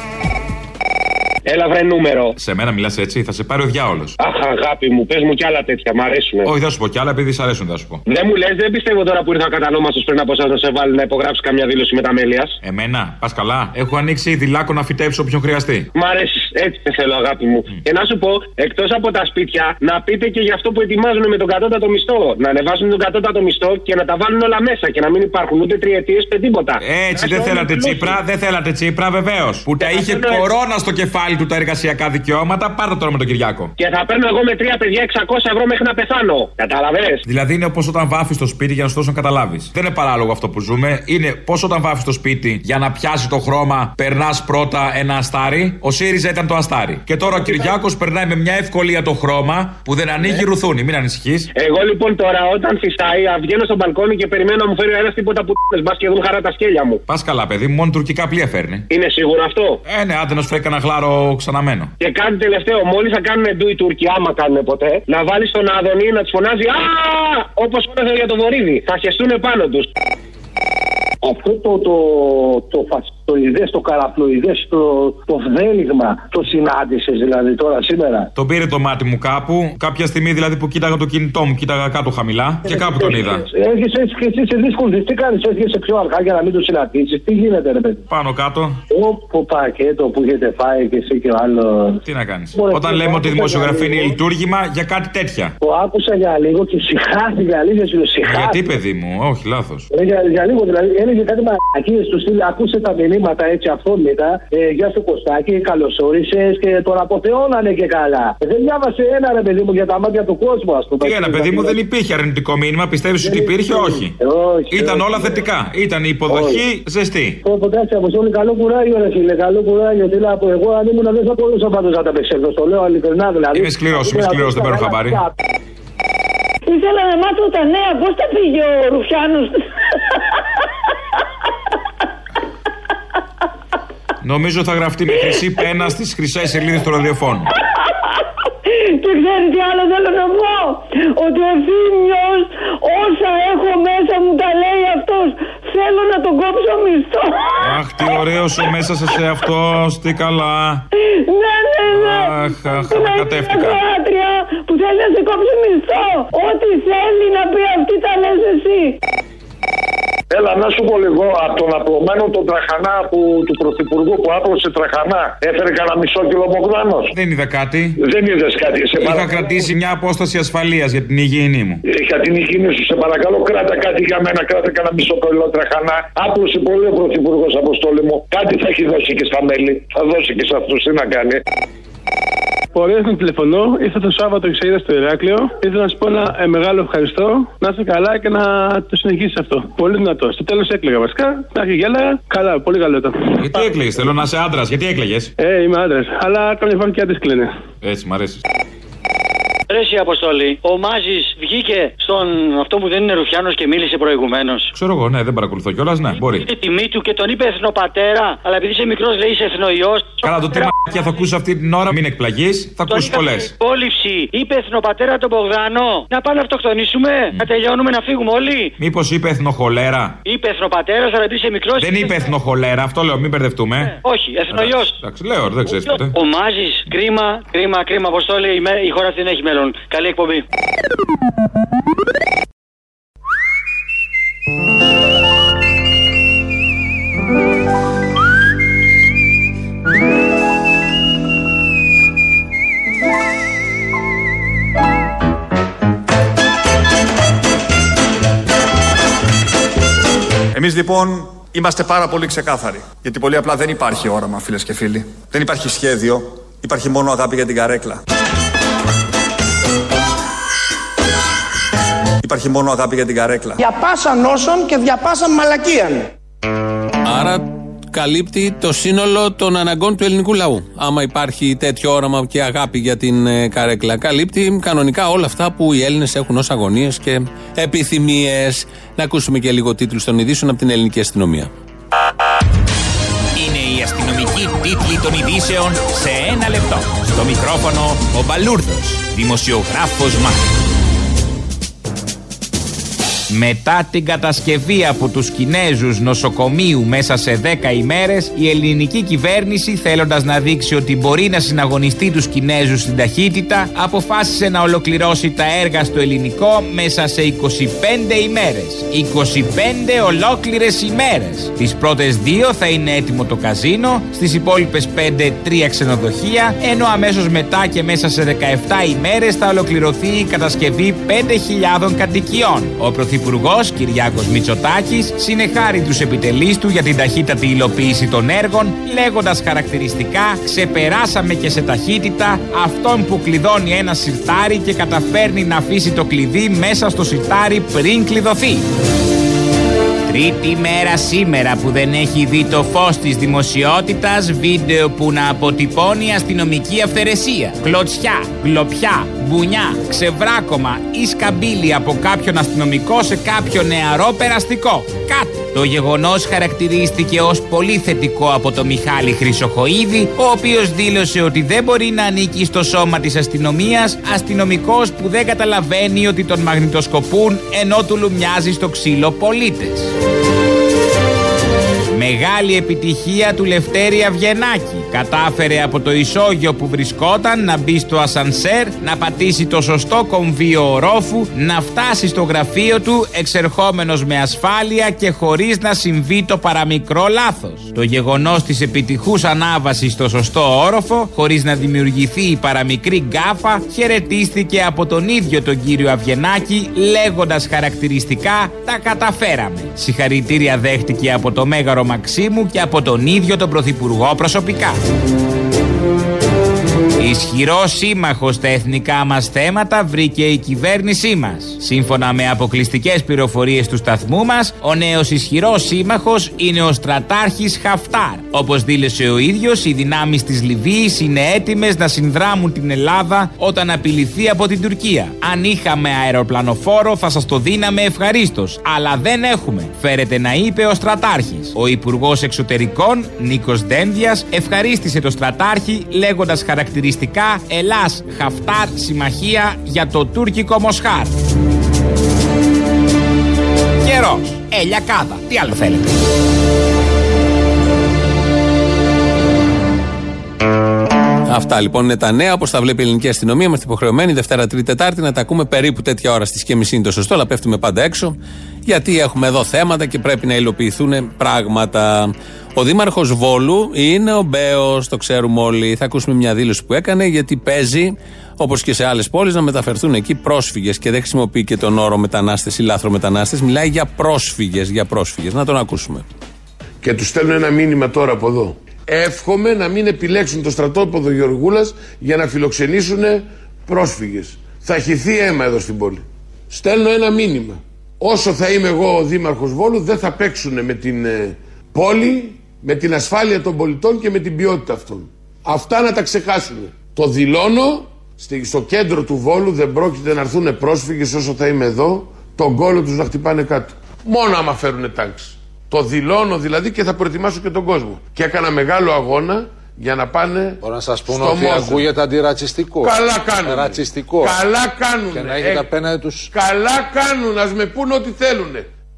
Έλα βρε νούμερο. Σε μένα μιλάς έτσι, θα σε πάρει ο διάολος. Αχ, αγάπη μου, πες μου κι άλλα τέτοια, μ' αρέσουν. Όχι, θα σου πω κι άλλα, επειδή σ' αρέσουν, θα σου πω. Δεν μου λες, δεν πιστεύω τώρα που ήρθα κατανόμαστος πριν από εσάς να σε βάλει να υπογράψει καμιά δήλωση μεταμέλειας. Εμένα, πας καλά. Έχω ανοίξει ήδη λάκκο να φυτέψω όποιον χρειαστεί. Μ' αρέσει, έτσι σε θέλω, αγάπη μου. Mm. Και να σου πω, εκτός από τα σπίτια, να πείτε και για αυτό που ετοιμάζουν με τον κατώτατο μισθό. Να ανεβάσουν τον κατώτατο μισθό και να τα βάλουν όλα μέσα και να μην υπάρχουν ούτε τριετίες ούτε τίποτα. Έτσι, δεν θέλατε Τσίπρα, δεν θέλατε Τσίπρα, βεβαίως. Που τα είχε κορώνα στο κεφάλι του τα εργασιακά δικαιώματα, πάρτε τώρα με τον Κυριάκο. Και θα παίρνω εγώ με τρία παιδιά εξακόσια ευρώ μέχρι να πεθάνω. Καταλαβες. Δηλαδή είναι όπως όταν βάφεις το σπίτι για να σου δώσω να καταλάβεις. Δεν είναι παράλογο αυτό που ζούμε. Είναι πώς όταν βάφεις το σπίτι για να πιάσει το χρώμα, περνάς πρώτα ένα αστάρι. Ο ΣΥΡΙΖΑ ήταν το αστάρι. Και τώρα ο Κυριάκος περνάει με μια ευκολία το χρώμα που δεν ανοίγει ρουθούνι. Μην ανησυχείς. Εγώ λοιπόν τώρα όταν φυσάει, βγαίνω στο μπαλκόνι και περιμένω να μου φέρει ένα τίποτα που μπα και δουν χαρά τα σκέλια μου. Πας καλά, παιδί μου, μόνο τουρκικά πλοία φέρνει. Είναι σίγουρο αυτό. Ε, ναι, άντε να σου φέρει κανένα γλάρο ξαναμένο. Και κάτι τελευταίο, μόλις θα κάνουν ντου οι Τούρκοι, άμα κάνουν ποτέ, να βάλει τον Αδωνή να του φωνάζει «Α!» όπως φώναζε για το Βορίδι. Θα χεστούν επάνω τους. Αυτό το, το, το φασιστοειδές, το καραπλοειδές, το, το βδέλιγμα, το συνάντησες δηλαδή τώρα σήμερα. Το πήρε το μάτι μου κάπου, κάποια στιγμή δηλαδή που κοίταγα το κινητό μου, κοίταγα κάτω χαμηλά και κάπου τον είδα. Έχεις έτσι και εσύ σε δύσκολη, τι κάνεις, έρχεσαι πιο αργά για να μην το συναντήσεις, τι γίνεται ρε παιδί. Πάνω κάτω. Όπο πακέτο που έχετε φάει και εσύ και ο άλλος. Τι να κάνεις. Όταν λέμε ότι η δημοσιογραφία είναι λειτουργήμα για κάτι τέτοια. Το άκουσα για λίγο και συχάθηκα, αλήθεια σου συχάθηκα. Γιατί παιδί μου, όχι λάθος. Για, για λίγο δηλαδή. Έλεγε κάτι μαλακίες του στυλ, ακούσε τα μηνύματα μηνύματα έτσι αυθόρμητα. Ε, γεια σου Κωστάκη, καλώς όρισες και τον αποθεώνανε και καλά. Ε, δεν διάβασε ένα ρε παιδί μου για τα μάτια του κόσμου, ας πούμε. Τι ένα παιδί μου, δεν υπήρχε αρνητικό μήνυμα, πιστεύεις ότι υπήρχε, όχι. όχι Ήταν όχι, όλα όχι. θετικά. Ήταν η υποδοχή όχι. ζεστή. Κοντάξει από όλη καλό κουράγιο, ρε φίλε. Καλό κουράγιο. Τι να πω, εγώ αν ήμουν δεν θα μπορούσα πάντως να τα απεξέλθω. Το λέω ειλικρινά δηλαδή. Είμαι σκληρός, είμαι σκληρός, δεν παίρνω χαμπάρι. Ήθελα να μάθω τα νέα, πώς τα πήγε ο Ρουφιάνος. Νομίζω θα γραφτεί με χρυσή πένα στις χρυσές σελίδες του ραδιοφώνου. Και ξέρεις τι άλλο θέλω να πω, ότι ο Θήμιος όσα έχω μέσα μου τα λέει αυτός. Θέλω να τον κόψω μισθό. Αχ, τι ωραίος ο μέσα σας σε αυτός, τι καλά. Ναι, ναι, ναι. Αχ, αχ, ανακατεύτηκα. Που θέλει να σε κόψει μισθό. Ό,τι θέλει να πει αυτή τα λες εσύ. Έλα, να σου πω λίγο από τον απλωμένο τον τραχανά που, του πρωθυπουργού που άπλωσε τραχανά. Έφερε κανένα μισό κιλό Μπογδάνος. Δεν είδα κάτι. Δεν είδες κάτι. Σε Είχα παρακαλώ. κρατήσει μια απόσταση ασφαλείας για την υγιεινή μου. Για την υγιεινή σου, σε παρακαλώ, κράτα κάτι για μένα. Κράτα κανένα μισό κιλό τραχανά. Άπλωσε πολύ ο πρωθυπουργός, Αποστόλη μου. Κάτι θα έχει δώσει και στα μέλη. Θα δώσει και σε αυτούς. Τι να κάνει. Ωραία, να τηλεφωνώ. Ήρθα το Σάββατο και σε είδα στο Ηράκλειο. Ήθελα να σου πω ένα ε, μεγάλο ευχαριστώ. Να είσαι καλά και να το συνεχίσεις αυτό. Πολύ δυνατό. Στο τέλος έκλαιγα βασικά. Να έχει γέλα. Καλά, πολύ καλό ήταν. Γιατί έκλαιγες, θέλω να είσαι άντρας, γιατί έκλαιγες. Ε, είμαι άντρας. Αλλά καμιά φορά και άντρες κλαίνε. Έτσι, μ' αρέσει. Ρε εσύ Αποστόλη, ο Μάζης βγήκε στον αυτό που δεν είναι Ρουφιάνος και μίλησε προηγουμένως. Ξέρω εγώ, ναι, δεν παρακολουθώ κιόλας, ναι, μπορεί. Είπε τιμή του και τον είπε εθνοπατέρα, αλλά επειδή είσαι μικρός λέει είσαι εθνοϊός. Καλά, το τι μ***κια θα ακούσει αυτή την ώρα, μην εκπλαγείς, θα ακούσει πολλές. Υπόλοιψη, είπε εθνοπατέρα τον Μπογδάνο. Να πάμε να αυτοκτονήσουμε, mm. να τελειώνουμε να φύγουμε όλοι. Μήπως είπε εθνοχολέρα. Είπε εθνοπατέρας, αλλά επειδή είσαι μικρός. Δεν είπε εθνοχολέρα, αυτό λέω, μην μπερδευτούμε. Ε, όχι, εθνοϊός. Εντάξει, λέω, δεν ξέρεις ποτέ. Ο Μάζης, κρίμα, κρίμα, κρίμα, Αποστόλη, η χώρα αυτή δεν έχει μέλλον. Καλή εκπομπή. Εμείς λοιπόν είμαστε πάρα πολύ ξεκάθαροι. Γιατί πολύ απλά δεν υπάρχει όραμα, φίλες και φίλοι. Δεν υπάρχει σχέδιο. Υπάρχει μόνο αγάπη για την καρέκλα. Υπάρχει μόνο αγάπη για την καρέκλα. Για πάσαν όσων και διαπάσαν μαλακίαν. Άρα καλύπτει το σύνολο των αναγκών του ελληνικού λαού. Άμα υπάρχει τέτοιο όραμα και αγάπη για την ε, καρέκλα, καλύπτει κανονικά όλα αυτά που οι Έλληνες έχουν ως αγωνίες και επιθυμίες. Να ακούσουμε και λίγο τίτλους των ειδήσεων από την ελληνική αστυνομία. Είναι η αστυνομική τίτλη των ειδήσεων σε ένα λεπτό. Στο μικρόφωνο ο Μπαλούρδος, δημοσιογράφος Μάρκος. Μετά την κατασκευή από τους Κινέζους νοσοκομείου μέσα σε δέκα ημέρες, η ελληνική κυβέρνηση, θέλοντας να δείξει ότι μπορεί να συναγωνιστεί τους Κινέζους στην ταχύτητα, αποφάσισε να ολοκληρώσει τα έργα στο ελληνικό μέσα σε είκοσι πέντε ημέρες. είκοσι πέντε ολόκληρες ημέρες. Τις πρώτες δύο θα είναι έτοιμο το καζίνο, στις υπόλοιπες πέντε τρία ξενοδοχεία, ενώ αμέσως μετά και μέσα σε δεκαεπτά ημέρες θα ολοκληρωθεί η κατασκευή πέντε χιλιάδων κατοικιών. Ο Πρωθυπουργός Κυριάκος Μητσοτάκης συνεχάρει τους επιτελείς του για την ταχύτατη υλοποίηση των έργων, λέγοντας χαρακτηριστικά «Ξεπεράσαμε και σε ταχύτητα αυτόν που κλειδώνει ένα σιρτάρι και καταφέρνει να αφήσει το κλειδί μέσα στο σιρτάρι πριν κλειδωθεί». Τρίτη μέρα σήμερα που δεν έχει δει το φως της δημοσιότητας βίντεο που να αποτυπώνει αστυνομική αυθαιρεσία, κλωτσιά, γλοπιά, μπουνιά, ξεβράκωμα ή σκαμπίλι από κάποιον αστυνομικό σε κάποιο νεαρό περαστικό. Κάτι. Το γεγονός χαρακτηρίστηκε ως πολύ θετικό από τον Μιχάλη Χρυσοχοΐδη, ο οποίος δήλωσε ότι δεν μπορεί να ανήκει στο σώμα της αστυνομίας αστυνομικός που δεν καταλαβαίνει ότι τον μαγνητοσκοπούν ενώ του λουμιάζει στο ξύλο πολίτες. Μεγάλη επιτυχία του Λευτέρη Αυγενάκη. Κατάφερε από το ισόγειο που βρισκόταν να μπει στο ασανσέρ, να πατήσει το σωστό κομβίο ορόφου, να φτάσει στο γραφείο του εξερχόμενος με ασφάλεια και χωρίς να συμβεί το παραμικρό λάθος. Το γεγονός της επιτυχούς ανάβασης στο σωστό όροφο, χωρίς να δημιουργηθεί η παραμικρή γκάφα, χαιρετίστηκε από τον ίδιο τον κύριο Αυγενάκη, λέγοντας χαρακτηριστικά «Τα καταφέραμε». Συγχαρητήρια δέχτηκε από το Μέγαρο Μαξίμου και από τον ίδιο τον Πρωθυπουργό προσωπικά. Ισχυρό σύμμαχο στα εθνικά μας θέματα βρήκε η κυβέρνησή μας. Σύμφωνα με αποκλειστικές πληροφορίες του σταθμού μας, ο νέος ισχυρός σύμμαχος είναι ο στρατάρχης Χαφτάρ. Όπως δήλωσε ο ίδιος, οι δυνάμεις της Λιβύης είναι έτοιμες να συνδράμουν την Ελλάδα όταν απειληθεί από την Τουρκία. Αν είχαμε αεροπλανοφόρο θα σας το δίναμε ευχαρίστως, αλλά δεν έχουμε, φέρεται να είπε ο στρατάρχης. Ο Υπουργός Εξωτερικών, Νίκος Δένδιας, ευχαρίστησε το στρατάρχη λέγοντας χαρακτηριστικά Ελλάς Χαφτάρ συμμαχία για το τουρκικό Μοσχάρ. Καιρός, ελιακάδα, τι άλλο θέλετε. Αυτά λοιπόν είναι τα νέα, όπως τα βλέπει η ελληνική αστυνομία. Είμαστε υποχρεωμένοι Δευτέρα, Τρίτη, Τετάρτη να τα ακούμε περίπου τέτοια ώρα στις και μισή είναι το σωστό, αλλά πέφτουμε πάντα έξω, γιατί έχουμε εδώ θέματα και πρέπει να υλοποιηθούν πράγματα. Ο δήμαρχος Βόλου είναι ο Μπέος, το ξέρουμε όλοι. Θα ακούσουμε μια δήλωση που έκανε, γιατί παίζει, όπως και σε άλλες πόλεις, να μεταφερθούν εκεί πρόσφυγες και δεν χρησιμοποιεί και τον όρο μετανάστες ή λάθρομετανάστες. Μιλάει για πρόσφυγες, για πρόσφυγες. Να τον ακούσουμε. Και του στέλνω ένα μήνυμα τώρα από εδώ. Εύχομαι να μην επιλέξουν το στρατόπεδο Γεωργούλας για να φιλοξενήσουν πρόσφυγες. Θα χυθεί αίμα εδώ στην πόλη. Στέλνω ένα μήνυμα. Όσο θα είμαι εγώ ο δήμαρχος Βόλου, δεν θα παίξουν με την ε, πόλη, με την ασφάλεια των πολιτών και με την ποιότητα αυτών. Αυτά να τα ξεχάσουν. Το δηλώνω, στο κέντρο του Βόλου δεν πρόκειται να έρθουν πρόσφυγες όσο θα είμαι εδώ, τον κόλο τους να χτυπάνε κάτω. Μόνο άμα φέρουν τάξη. Το δηλώνω δηλαδή και θα προετοιμάσω και τον κόσμο. Και έκανα μεγάλο αγώνα για να πάνε. Μπορώ να σας πω ότι Μόζε. Ακούγεται αντιρατσιστικό. Καλά κάνουν. Ρατσιστικό. Καλά κάνουν. Και να έχετε ε, απέναντι τους. Καλά κάνουν. Ας με πούνε ό,τι θέλουν.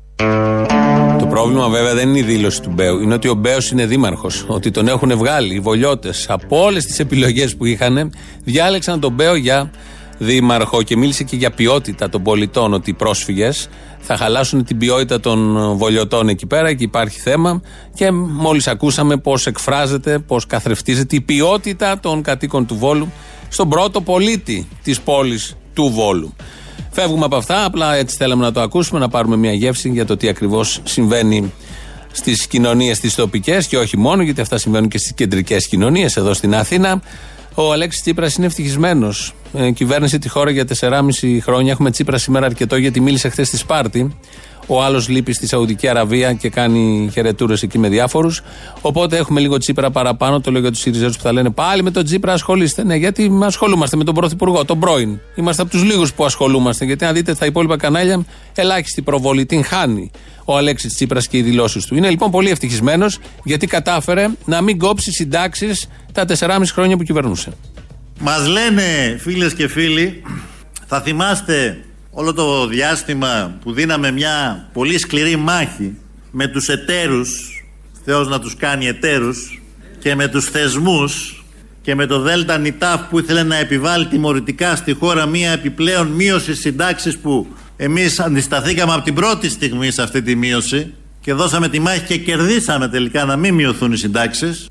Το πρόβλημα βέβαια δεν είναι η δήλωση του Μπέου. Είναι ότι ο Μπέος είναι δήμαρχος. Ότι τον έχουν βγάλει οι βολιώτες από όλες τις επιλογές που είχαν. Διάλεξαν τον Μπέο για δήμαρχο και μίλησε και για ποιότητα των πολιτών. Ότι οι πρόσφυγες θα χαλάσουν την ποιότητα των βολιωτών εκεί πέρα και υπάρχει θέμα. Και μόλις ακούσαμε πώς εκφράζεται, πώς καθρεφτίζεται η ποιότητα των κατοίκων του Βόλου στον πρώτο πολίτη της πόλης του Βόλου. Φεύγουμε από αυτά, απλά έτσι θέλαμε να το ακούσουμε, να πάρουμε μια γεύση για το τι ακριβώς συμβαίνει στις κοινωνίες τις τοπικές και όχι μόνο, γιατί αυτά συμβαίνουν και στις κεντρικές κοινωνίες εδώ στην Αθήνα. Ο Αλέξης Τσίπρας είναι ευτυχισμένος. Ε, κυβέρνησε τη χώρα για τεσσεράμισι χρόνια. Έχουμε Τσίπρα σήμερα αρκετό, γιατί μίλησε χθες στη Σπάρτη. Ο άλλος λείπει στη Σαουδική Αραβία και κάνει χαιρετούρες εκεί με διάφορους. Οπότε έχουμε λίγο Τσίπρα παραπάνω. Το λέω για τους Συριζέους που θα λένε πάλι με τον Τσίπρα ασχολείστε. Ναι, γιατί ασχολούμαστε με τον Πρωθυπουργό, τον πρώην. Είμαστε από τους λίγους που ασχολούμαστε. Γιατί αν δείτε τα υπόλοιπα κανάλια, ελάχιστη προβολή την χάνει ο Αλέξης Τσίπρας και οι δηλώσεις του. Είναι λοιπόν πολύ ευτυχισμένος, γιατί κατάφερε να μην κόψει συντάξεις τα τεσσεράμισι χρόνια που κυβερνούσε. Μας λένε φίλες και φίλοι, θα θυμάστε όλο το διάστημα που δίναμε μια πολύ σκληρή μάχη με τους εταίρους, Θεός να τους κάνει εταίρους, και με τους θεσμούς και με το Δέλτα Νιτάφ που ήθελε να επιβάλλει τιμωρητικά στη χώρα μια επιπλέον μείωση συντάξεις, που εμείς αντισταθήκαμε από την πρώτη στιγμή σε αυτή τη μείωση και δώσαμε τη μάχη και κερδίσαμε τελικά να μην μειωθούν οι συντάξεις.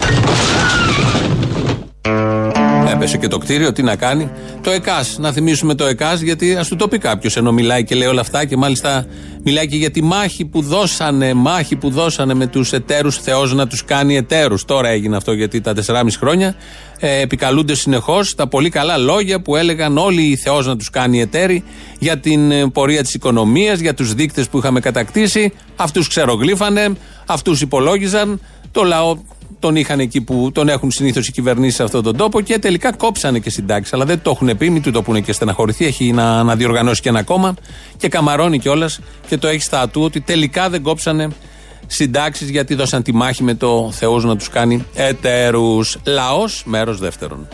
Έπεσε και το κτίριο, τι να κάνει. Το ΕΚΑΣ, να θυμίσουμε το ΕΚΑΣ, γιατί ας του το πει κάποιος ενώ μιλάει και λέει όλα αυτά, και μάλιστα μιλάει και για τη μάχη που δώσανε, μάχη που δώσανε με τους εταίρους, Θεός να τους κάνει εταίρους. Τώρα έγινε αυτό, γιατί τα τεσσεράμισι χρόνια ε, επικαλούνται συνεχώς τα πολύ καλά λόγια που έλεγαν όλοι οι Θεός να τους κάνει εταίροι για την ε, πορεία της οικονομίας, για τους δείκτες που είχαμε κατακτήσει. Αυτούς ξερογλύφανε, αυτούς υπολόγιζαν, το λαό τον είχαν εκεί που τον έχουν συνήθως οι κυβερνήσεις σε αυτόν τον τόπο, και τελικά κόψανε και συντάξεις. Αλλά δεν το έχουν πει, μην του το πούνε και στεναχωρηθεί. Έχει να, να διοργανώσει και ένα κόμμα και καμαρώνει κιόλας και το έχει στα ατού ότι τελικά δεν κόψανε συντάξεις, γιατί δώσαν τη μάχη με το Θεός να τους κάνει εταίρους. Λαός, μέρος δεύτερον.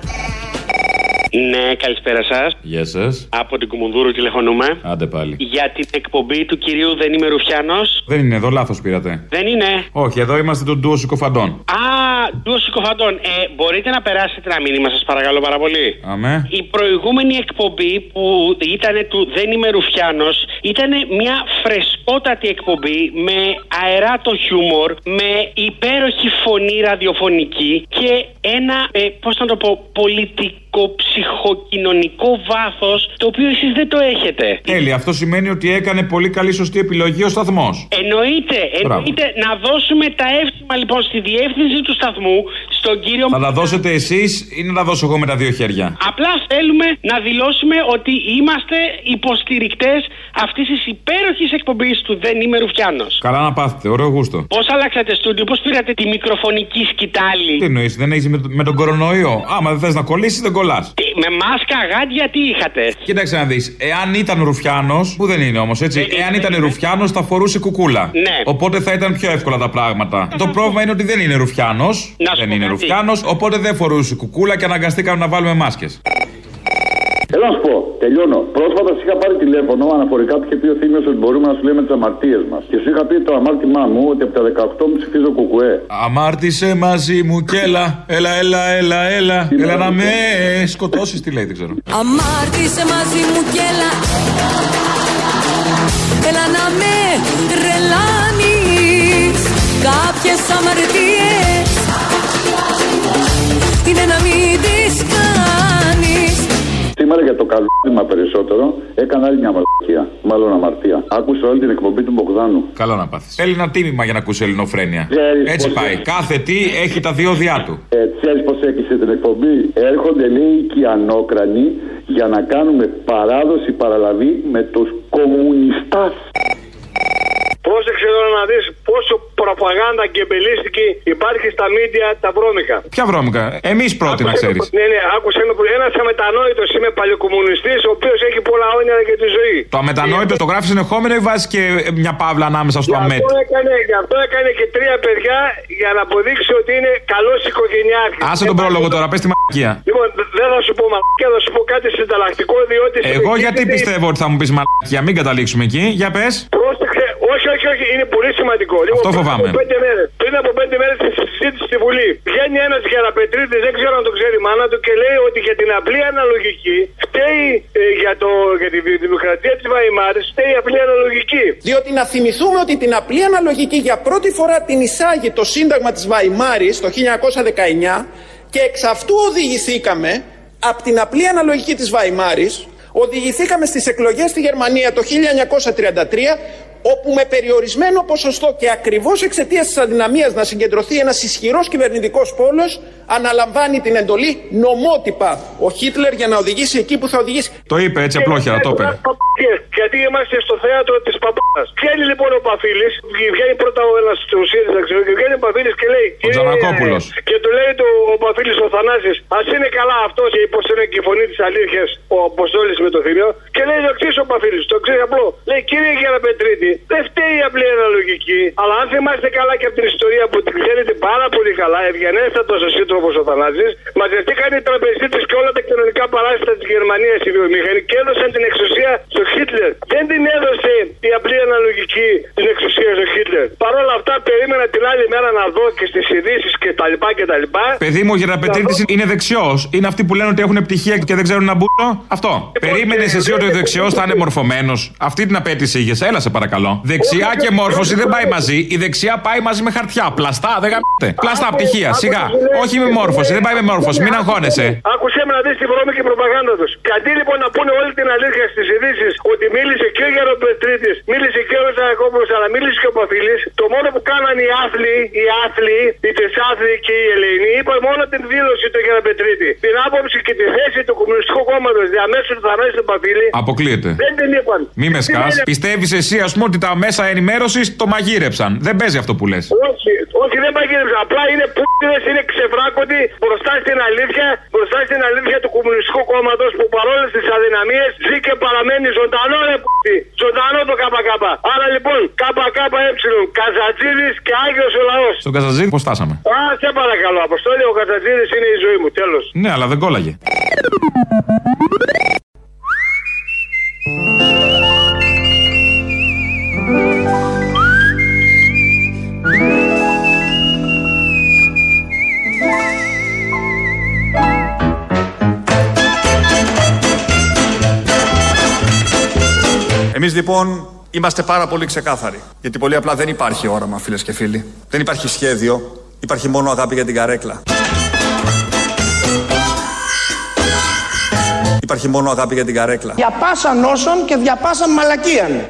Ναι, καλησπέρα σας. Γεια σας. Από την Κουμουνδούρου τηλεφωνούμε. Άντε πάλι. Για την εκπομπή του κυρίου Δεν είμαι Ρουφιάνος. Δεν είναι εδώ, λάθος πήρατε. Δεν είναι. Όχι, εδώ είμαστε το ντουο συκοφαντών. Α, ντουο συκοφαντών. Ε, μπορείτε να περάσετε ένα μήνυμα, σας παρακαλώ πάρα πολύ. Αμέ. Η προηγούμενη εκπομπή που ήταν του Δεν είμαι Ρουφιάνος ήταν μια φρεσκότατη εκπομπή με αεράτο χιούμορ, με υπέροχη φωνή ραδιοφωνική και ένα, ε, πώς να το πω, πολιτικό πολιτικό-ψυχοκοινωνικό βάθος, το οποίο εσείς δεν το έχετε. Τέλεια, αυτό σημαίνει ότι έκανε πολύ καλή σωστή επιλογή ο σταθμός. Εννοείται, εννοείται να δώσουμε τα εύσημα λοιπόν στη διεύθυνση του σταθμού, στον κύριο. Θα τα δώσετε εσείς ή να τα δώσω εγώ με τα δύο χέρια? Απλά θέλουμε να δηλώσουμε ότι είμαστε υποστηρικτές αυτής της υπέροχης εκπομπής του Δεν Είμαι Ρουφιάνος. Καλά να πάθετε, ωραίο γούστο. Πώς αλλάξατε στούντιο, πώς πήρατε τη μικροφωνική σκητάλη? Τι εννοείς, δεν έχεις με, με τον κορονοϊό? Άμα δεν θες να κολλήσεις, δεν κολλάς. Τι, με μάσκα, γάντια, τι είχατε? Κοίταξε να δεις, εάν ήταν Ρουφιάνος, που δεν είναι όμως έτσι, εάν ήταν Ρουφιάνος θα φορούσε κουκούλα. Ναι. Οπότε θα ήταν πιο εύκολα τα πράγματα. Το πρόβλημα είναι ότι δεν είναι Ρουφιάνος. Δεν είναι Ρουφιάνος, οπότε δεν φορούσε κουκούλα και αναγκαστήκαμε να βάλουμε μάσκες. Θέλω να σου πω, τελειώνω. Πρόσφατα σου είχα πάρει τηλέφωνο αναφορικά που είχε πει ο Θήμιος ότι μπορούμε να σου λέμε τις αμαρτίες μας. Και σου είχα πει το αμάρτημά μου ότι από τα δεκαοκτώ μου ψηφίζω κουκουέ. Αμάρτησε μαζί μου και έλα, έλα, έλα, έλα, έλα. Έλα να με σκοτώσεις, τι λέει, δεν ξέρω. Αμάρτησε μαζί μου και έλα, έλα να με τρελάνεις. Κάποιες αμαρτίες είναι να μην τις κάνεις. Σήμερα για το καλούδημα περισσότερο έκανα άλλη μια μαλακία. Μάλλον αμαρτία. Άκουσα όλη την εκπομπή του Μπογδάνου. Καλό να πάθεις. Θέλει ένα τίμημα για να ακούσει ελληνοφρένεια. Ξέρεις έτσι πάει. Έχει. Κάθε τι έχει τα διόδια του. Ε, ξέρεις πως έκλεισε την εκπομπή? Έρχονται λέει οι κιανόκρανοι για να κάνουμε παράδοση παραλαβή με τους κομμουνιστάς. Πρόσεξε εδώ να δεις πόσο προπαγάνδα και εμπελίστικη υπάρχει στα μίντια τα βρώμικα. Ποια βρώμικα? Εμείς πρώτοι να ξέρεις. Ναι, ναι, άκουσε με. Ένας αμετανόητος είναι παλαιοκομμουνιστής, ο οποίος έχει πολλά όνειρα για τη ζωή. Το αμετανόητο το γράφει συνεχόμενο ή βάζει και μια παύλα ανάμεσα στο αμέτ? Γι' αυτό έκανε και τρία παιδιά για να αποδείξει ότι είναι καλός οικογενειάρχης. Άσε τον πρόλογο τώρα, πες τη μαλακία. Λοιπόν, δεν θα σου πω μαλακία, θα σου πω κάτι συνταλλακτικό, διότι. Εγώ γιατί πιστεύω ότι θα μου πεις μαλακία, μην καταλήξουμε εκεί, για πες. Πρόσεξε, όχι, όχι, όχι, είναι πολύ σημαντικό. Αυτό φοβάμαι. Πριν από πέντε μέρες, πριν από πέντε μέρες στη συζήτηση στη Βουλή, βγαίνει ένας γεραπετρίτης, δεν ξέρω αν το ξέρει η μάνα του, και λέει ότι για την απλή αναλογική φταίει ε, για, το, για τη δημοκρατία της Βαϊμάρης, φταίει η απλή αναλογική. Διότι να θυμηθούμε ότι την απλή αναλογική για πρώτη φορά την εισάγει το Σύνταγμα της Βαϊμάρης το χίλια εννιακόσια δεκαεννιά και εξ αυτού οδηγηθήκαμε από την απλή αναλογική της Βαϊμάρης. Οδηγηθήκαμε στις εκλογές στη Γερμανία το χίλια εννιακόσια τριάντα τρία, όπου με περιορισμένο ποσοστό και ακριβώς εξαιτίας της αδυναμίας να συγκεντρωθεί ένας ισχυρός κυβερνητικός πόλος, αναλαμβάνει την εντολή νομότυπα ο Χίτλερ για να οδηγήσει εκεί που θα οδηγήσει. Το είπε έτσι απλόχερα, το είπε. Γιατί είμαστε στο θέατρο της παπάς. Βγαίνει λοιπόν ο Παφίλης, βγαίνει πρώτα ο ένας του ΣΥΡΙΖΑ, ξέρω, και βγαίνει ο Παφίλης και λέει. Ο Τζανακόπουλος. Και του λέει το, ο Παφίλης ο Θανάσης, ας είναι καλά αυτός, και πως είναι και η φωνή της αλήθειας ο Αποστόλης με το Θήμιο. Και λέει το εξής ο Παφίλης, το εξής απλό. Λέει, κύριε Γεραπετρίτη, δεν φταίει η απλή αναλογική, αλλά αν θυμάστε καλά και από την ιστορία που την ξέρετε πάρα πολύ καλά, ευγενέστατος ο σύντροφος ο Θανάσης, μαζευτήκαν οι τραπεζίτες και όλα τα κοινωνικά παράσιτα της Γερμανίας οι βιομηχανοί και έδωσαν την εξουσία στο Χίτλερ. Δεν την έδωσε η απλή αναλογική την εξουσία στο Χίτλερ. Παρ' όλα αυτά, περίμενα την άλλη μέρα να δω και στις ειδήσεις και τα λοιπά και τα λοιπά. Παιδί μου, ο Γεραπετρίτης είναι δεξιός. Είναι αυτοί που λένε ότι έχουν πτυχία και δεν ξέρουν να μπουν. Αυτό. Περίμενες εσύ ότι ο δεξιός θα είναι μορφωμένος? Αυτή την απέτηση είχες? Έλα σε παρακαλώ. Δεξιά και μόρφωση δεν πάει μαζί. Η δεξιά πάει μαζί με χαρτιά. Πλαστά, δεν γαμπάτε. Πλαστά πτυχία, σιγά. Όχι με μόρφωση, δεν πάει με μόρφωση. Μην αγχώνεσαι. Άκουσε με να δεις τη βρώμικη προπαγάνδα τους. Και αντί λοιπόν να πούνε όλη την αλήθεια στις ειδήσεις ότι μίλησε και ο Γεραπετρίτης, μίλησε και ο Ζανακόπουλος, αλλά μίλησε και ο Παφίλης, το μόνο που κάναν οι άθλοι, οι άθλοι, οι τεσάθλοι και οι Ελληνοί, είπαν μόνο την δήλωση του Γεραπετρίτη. Την άποψη και τη θέση του Κομμουνιστικού Κόμματος διαμέσου του Θανάση του Παφίλη. Αποκλείεται. Δεν την είπαν. Μη με σκάς. Πιστεύεις εσύ, ας πούμε, ότι τα μέσα ενημέρωσης το μαγείρεψαν? Δεν παίζει αυτό που λες. Όχι, όχι, δεν μαγείρεψαν. Απλά είναι πούτιδες, είναι ξεβράκωτοι μπροστά στην αλήθεια, μπροστά στην αλήθεια του Κομμουνιστικού Κόμματος, που παρόλες τις αδυναμίες ζει και παραμένει ζωντανό, ρε πούτι. Ζωντανό το ΚΚ. Άρα λοιπόν, ΚΚΕ, Καζατζίδης και Άγιος ο λαός. Στον Καζατζίδη πώς φτάσαμε? Α, σε παρακαλώ, Αποστόλη, ο Καζατζίδης είναι η ζωή μου, τέλος. Ναι, αλλά δεν κόλλαγε. Εμείς λοιπόν είμαστε πάρα πολύ ξεκάθαροι. Γιατί πολύ απλά δεν υπάρχει όραμα, φίλες και φίλοι. Δεν υπάρχει σχέδιο. Υπάρχει μόνο αγάπη για την καρέκλα. Υπάρχει μόνο αγάπη για την καρέκλα. Για πάσαν όσων και διαπάσαν μαλακίαν.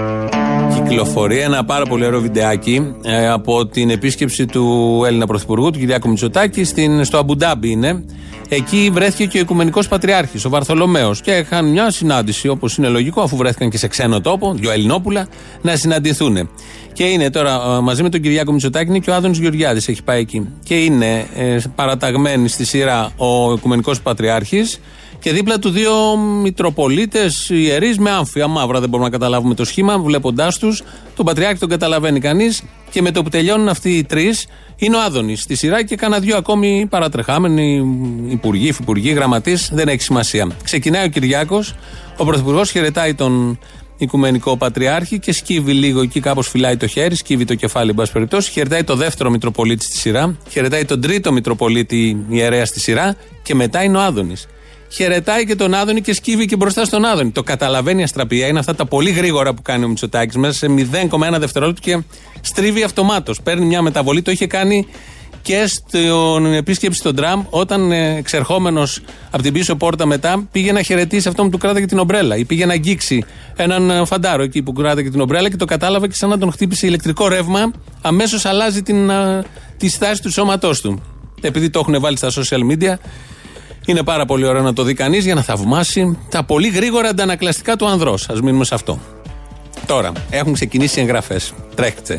Κυκλοφορεί ένα πάρα πολύ ωραίο βιντεάκι ε, από την επίσκεψη του Έλληνα Πρωθυπουργού, του Κυριάκου Μητσοτάκη, στην, στο Αμπουντάμπι είναι. Εκεί βρέθηκε και ο Οικουμενικός Πατριάρχης, ο Βαρθολομαίος, και είχαν μια συνάντηση, όπως είναι λογικό, αφού βρέθηκαν και σε ξένο τόπο, δυο Ελληνόπουλα, να συναντηθούν. Και είναι τώρα μαζί με τον Κυριάκο Μητσοτάκη είναι και ο Άδωνης Γεωργιάδης, έχει πάει εκεί. Και είναι ε, παραταγμένοι στη σειρά ο Οικουμενικός Πατριάρχης και δίπλα του δύο Μητροπολίτες ιερείς με άμφια μαύρα. Δεν μπορούμε να καταλάβουμε το σχήμα, βλέποντάς τους. Τον Πατριάρχη τον καταλαβαίνει κανείς. Και με το που τελειώνουν αυτοί οι τρεις, είναι ο Άδωνης στη σειρά και κάνα δύο ακόμη παρατρεχάμενοι υπουργοί, υφυπουργοί, γραμματείς. Δεν έχει σημασία. Ξεκινάει ο Κυριάκος, ο Πρωθυπουργός χαιρετάει τον Οικουμενικό Πατριάρχη και σκύβει λίγο εκεί, κάπως φυλάει το χέρι, σκύβει το κεφάλι, εν πάση περιπτώσει. Χαιρετάει το δεύτερο Μητροπολίτη στη σειρά, χαιρετάει τον τρίτο Μητροπολίτη ιερέα στη σειρά και μετά είναι ο Άδωνης. Χαιρετάει και τον Άδωνη και σκύβει και μπροστά στον Άδωνη. Το καταλαβαίνει η αστραπία. Είναι αυτά τα πολύ γρήγορα που κάνει ο Μητσοτάκης μέσα σε μηδέν κόμμα ένα δευτερόλεπτο και στρίβει αυτομάτως. Παίρνει μια μεταβολή. Το είχε κάνει και στην επίσκεψη στον Τραμπ, όταν εξερχόμενος από την πίσω πόρτα μετά πήγε να χαιρετήσει αυτό που του κράταγε την ομπρέλα. Ή πήγε να αγγίξει έναν φαντάρο εκεί που κράταγε την ομπρέλα και το κατάλαβε και σαν να τον χτύπησε ηλεκτρικό ρεύμα, αμέσως αλλάζει την, τη στάση του σώματός του. Επειδή το έχουν βάλει στα social media. Είναι πάρα πολύ ωραίο να το δει κανείς για να θαυμάσει τα πολύ γρήγορα αντανακλαστικά του ανδρός. Ας μείνουμε σε αυτό. Τώρα, έχουν ξεκινήσει εγγραφές. Τρέχτε.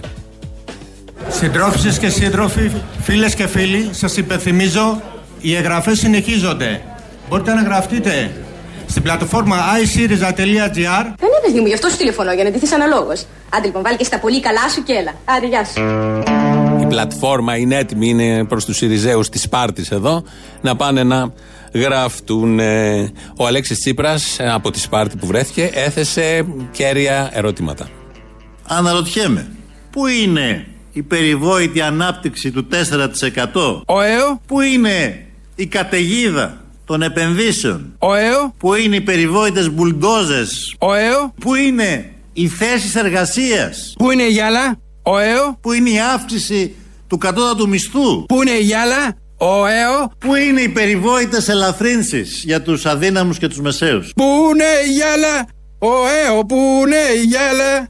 Συντρόφισσες και σύντροφοι, φίλες και φίλοι, σας υπενθυμίζω, οι εγγραφές συνεχίζονται. Μπορείτε να γραφτείτε στην πλατφόρμα άι σύριζα τελεία τζι άρ. Δεν είναι παιδί μου, γι' αυτό σου τηλεφωνώ, για να ντυθείς αναλόγως. Άντε λοιπόν, βάλει και στα πολύ καλά σου και έλα. Άντε, γεια σου. Η πλατφόρμα είναι έτοιμη, είναι προς τους Συριζέους της Σπάρτης εδώ, να πάνε να γραφτούν. Ο Αλέξης Τσίπρας από τη Σπάρτη που βρέθηκε έθεσε κέρια ερωτήματα. Αναρωτιέμαι, πού είναι η περιβόητη ανάπτυξη του τέσσερα τοις εκατό? Ο ΕΟ. Πού είναι η καταιγίδα των επενδύσεων? Ο ΕΟ. Πού είναι οι περιβόητες μπουλντόζες? Ο ΕΟ. Πού είναι οι θέσεις εργασίας? Πού είναι η γυάλα? Ο ΕΟ. Πού είναι η αύξηση του κατώτατου μισθού? Πού είναι η γυάλα? Ο ΕΟ. Πού είναι οι περιβόητες ελαφρύνσεις για τους αδύναμους και τους μεσαίους? Πού είναι η γυάλα? Ο ΕΟ. Πού είναι η γυάλα?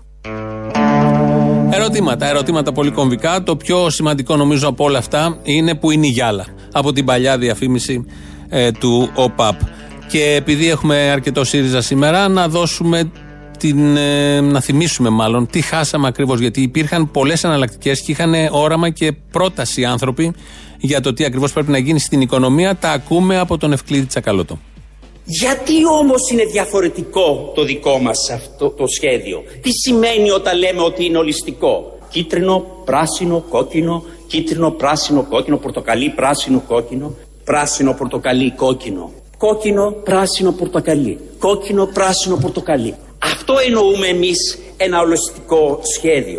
Ερωτήματα, ερωτήματα πολύ κομβικά. Το πιο σημαντικό νομίζω από όλα αυτά είναι που είναι η γυάλα. Από την παλιά διαφήμιση ε, του ΟΠΑΠ. Και επειδή έχουμε αρκετό ΣΥΡΙΖΑ σήμερα, να δώσουμε την, ε, να θυμίσουμε μάλλον τι χάσαμε ακριβώς. Γιατί υπήρχαν πολλές εναλλακτικές και είχαν όραμα και πρόταση άνθρωποι για το τι ακριβώς πρέπει να γίνει στην οικονομία. Τα ακούμε από τον Ευκλήδη Τσακαλώτο. Γιατί όμως είναι διαφορετικό το δικό μας αυτό το σχέδιο? Τι σημαίνει όταν λέμε ότι είναι ολιστικό? Κίτρινο, πράσινο, κόκκινο, κίτρινο, πράσινο, κόκκινο, πορτοκαλί, πράσινο, κόκκινο, πράσινο, πορτοκαλί, κόκκινο, κόκκινο, πράσινο, πορτοκαλί, κόκκινο, πράσινο, πορτοκαλί. Αυτό εννοούμε εμείς ένα ολιστικό σχέδιο.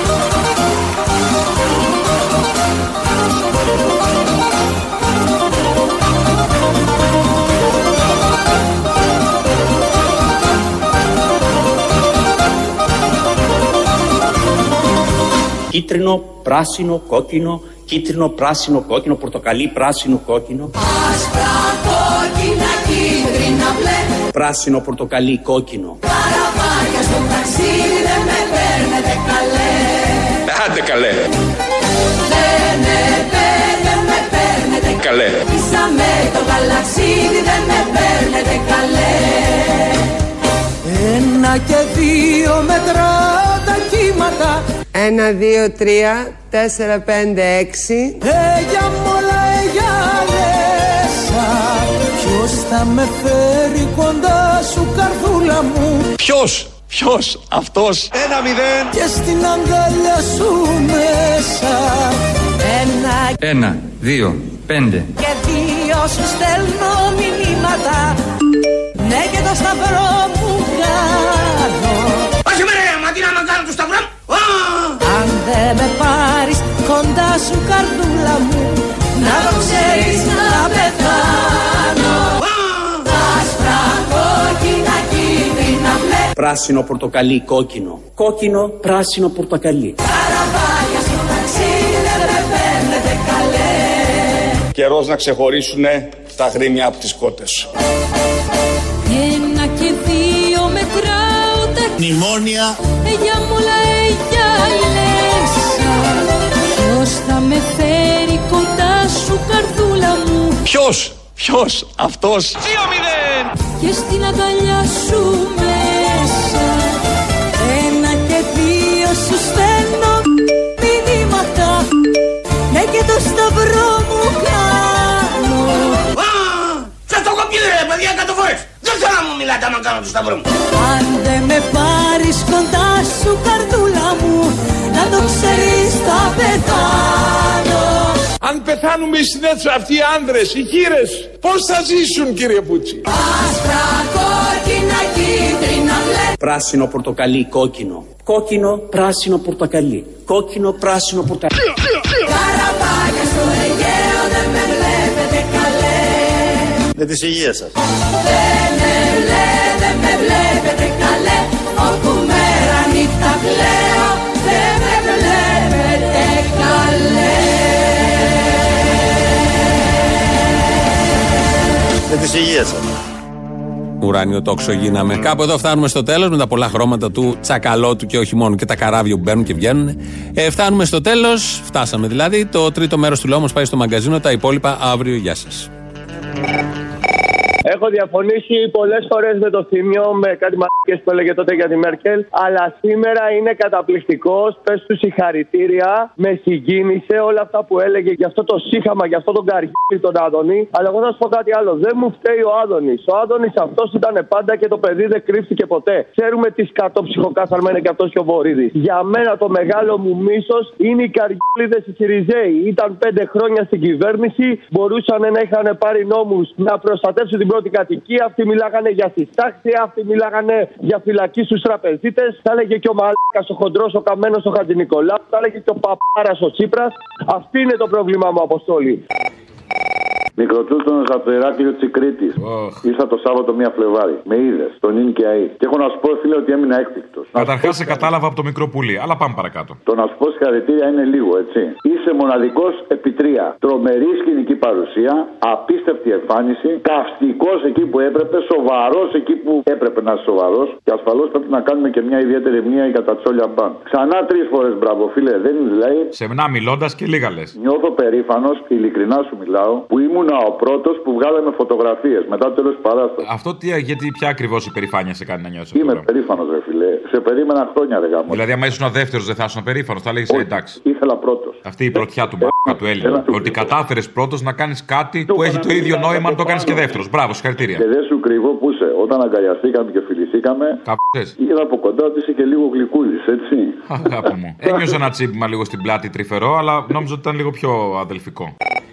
Κίτρινο, πράσινο, κόκκινο, κίτρινο, πράσινο, κόκκινο, πορτοκαλί, πράσινο, κόκκινο. Άσπρα, κόκκινα, κίτρινα, μπλε. Πράσινο, πορτοκαλί, κόκκινο. Καραβάρια στο ταξίδι, δεν με παίρνετε καλέ. Άντε καλέ. Δεν με παίρνετε, με παίρνετε καλέ. Πήσαμε το γαλαξίδι, δεν με παίρνετε καλέ. Ένα και δύο μετρά τα κύματα. Ένα, δύο, τρία, τέσσερα, πέντε, έξι. Έγια μόλα, έγια μέσα. Ποιος θα με φέρει κοντά σου, καρδούλα μου? Ποιος, ποιος, αυτός? Ένα μηδέν. Και στην αγκαλιά σου μέσα. Ένα, ένα, δύο, πέντε. Και δύο σου στέλνω μηνύματα. Ναι και το σταυρό μου κάνω. Όχι με ρε, μα τι να μ' κάνω το σταυρό μου. Αν δεν με πάρεις κοντά σου, καρδούλα μου, να το ξέρεις, να πεθάνω. Άσπρα, κόκκινα, κίτρινα, μπλε. Πράσινο, πορτοκαλί, κόκκινο. Κόκκινο, πράσινο, πορτοκαλί. Καραβάγια στο ταξίδι, δεν με παίρνετε καλέ. Καιρός να ξεχωρίσουνε τα γρήμια από τις κότες. μνημόνια. Για μουλα για λέσα. Ποιος θα με φέρει κοντά σου καρδούλα μου? Ποιος, ποιος, αυτός. δύο μηδέν. Και στην αγκαλιά σου μέσα. Ένα και δύο σου στέλνω μηνύματα. Ναι και το σταυρό μου κάνω. Σας το κοπιέται ρε παιδιά εκατό φορές. Δεν θέλω να μου μιλάτε άμα κάνω το σταυρό μου. Αν δεν με πάρεις κοντά σου καρδούλα μου, να το ξέρεις θα πεθάνω. Αν πεθάνουμε στην αίθουσα αυτοί οι άνδρες, οι γύρες, πώς θα ζήσουν κύριε Πούτσι? Άσπρα, κόκκινα, κίτρινα, μπλε. Πράσινο, πορτοκαλί, κόκκινο. Κόκκινο, πράσινο, πορτοκαλί. Κόκκινο, πράσινο, πορτοκαλί. Καραβάγια στο Αιγαίο, δεν με βλέπετε καλέ. Με τις υγείας σας. Δεν με βλέ, δεν με βλέπετε καλέ. Όπου μέρα νύχτα πλέω, δεν με βλέπετε καλέ. Με τις υγείας σας. Ουράνιο τόξο γίναμε. Κάπου εδώ φτάνουμε στο τέλος με τα πολλά χρώματα του τσακαλώτου και όχι μόνο και τα καράβια που μπαίνουν και βγαίνουν. Ε, φτάνουμε στο τέλος, φτάσαμε δηλαδή. Το τρίτο μέρος του λαού μας πάει στο μαγκαζίνο. Τα υπόλοιπα αύριο. Γεια σας. Έχω διαφωνήσει πολλές φορές με το Θήμιο, με κάτι μαλακές που έλεγε τότε για τη Μέρκελ. Αλλά σήμερα είναι καταπληκτικός. Πες του συγχαρητήρια. Με συγκίνησε όλα αυτά που έλεγε για αυτό το σύχαμα, για αυτό τον καριόλι τον Άδωνη. Αλλά εγώ θα σου πω κάτι άλλο. Δεν μου φταίει ο Άδωνης. Ο Άδωνης αυτός ήταν πάντα και το παιδί δεν κρύφτηκε ποτέ. Ξέρουμε τι σκατό ψυχοκάθαρμα είναι και αυτός και ο Βορίδης. Για μένα το μεγάλο μου μίσος είναι οι καριόλιδες οι Σιριζέοι. Ήταν πέντε χρόνια στην κυβέρνηση. Μπορούσαν να είχαν πάρει νόμους να προστατεύσουν την πρώτη κατοικία. Αυτοί μιλάγανε για συστάξια, αυτοί μιλάγανε για φυλακή στους τραπεζίτες. Θα έλεγε και ο Μαλάκας, ο Χοντρός, ο Καμένος, ο Χατζηνικολάου. Θα έλεγε και ο Παπάρας, ο Τσίπρας. Αυτή είναι το πρόβλημά μου, Αποστόλη. Μικροτσούστονος από το Ηράκλειο της Κρήτης. Oh. Ήρθα το Σάββατο μία Φλεβάρι. Με είδες, τον Ιν και ΑΗ. Και έχω να σου πω, φίλε, ότι έμεινα έκπληκτος. Καταρχάς σε κατάλαβα από το μικρό πουλί, αλλά πάμε παρακάτω. Το να σου πω συγχαρητήρια είναι λίγο, έτσι. Είσαι μοναδικός επί τρία. Τρομερή σκηνική παρουσία, απίστευτη εμφάνιση, καυστικός εκεί που έπρεπε, σοβαρός εκεί που έπρεπε να είσαι σοβαρός. Και ασφαλώς πρέπει να κάνουμε και μια ιδιαίτερη μνήμα για τα Τσόλια Μπαν. Ξανά τρεις φορές μπράβο, φίλε, δεν είναι δηλαδή. Σεμνά μιλώντας και λίγα λες. Νιώθω περήφανος, ειλικρινά σου μιλάω, που ήμουν ο πρώτος που βγάλαμε φωτογραφίες μετά το τέλος της παράστασης. Αυτό τι, γιατί ποια ακριβώς υπερηφάνεια σε κάνει να νιώσεις? Είμαι περήφανος, ρε φιλέ. Σε περίμενα χρόνια, ρε γάμο. Δηλαδή, άμα ήσουν ο δεύτερος, δεν θα ήσουν περήφανος, θα λέγεις εντάξει. Ήθελα πρώτος. Αυτή η πρωτιά του μπα του Έλληνα. Ότι κατάφερες πρώτος να κάνεις κάτι που έχει το ίδιο νόημα αν το κάνεις και δεύτερος. Μπράβο, συγχαρητήρια. Και δεν σου κρύβω που είσαι. Όταν αγκαλιαστήκαμε και φιληθήκαμε. Καπτές. Είδα από κοντά ότι είσαι και λίγο γλυκούλης, έτσι. Αγάπη μου. Ένιωσα ένα τσίπημα λίγο στην πλάτη τρυφερό, αλλά νόμιζα ότι ήταν λίγο πιο αδελφικό.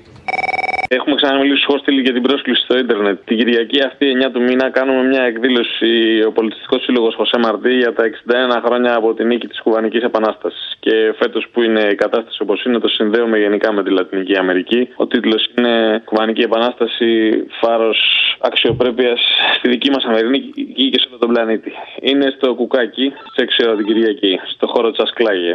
Έχουμε ξαναμιλήσει χώστηλη για την πρόσκληση στο ίντερνετ. Την Κυριακή αυτή, εννιά του μήνα, κάνουμε μια εκδήλωση, ο Πολιτιστικός Σύλλογος Χωσέ Μαρτί, για τα εξήντα ένα χρόνια από την νίκη της Κουβανικής Επανάστασης. Και φέτος που είναι η κατάσταση όπως είναι, το συνδέουμε γενικά με τη Λατινική Αμερική. Ο τίτλος είναι Κουβανική Επανάσταση, φάρος αξιοπρέπειας στη δική μας Αμερική και σε όλο τον πλανήτη. Είναι στο Κουκάκι, στις έξι ώρα την Κυριακή, στο χώρο της Ασκλάγια.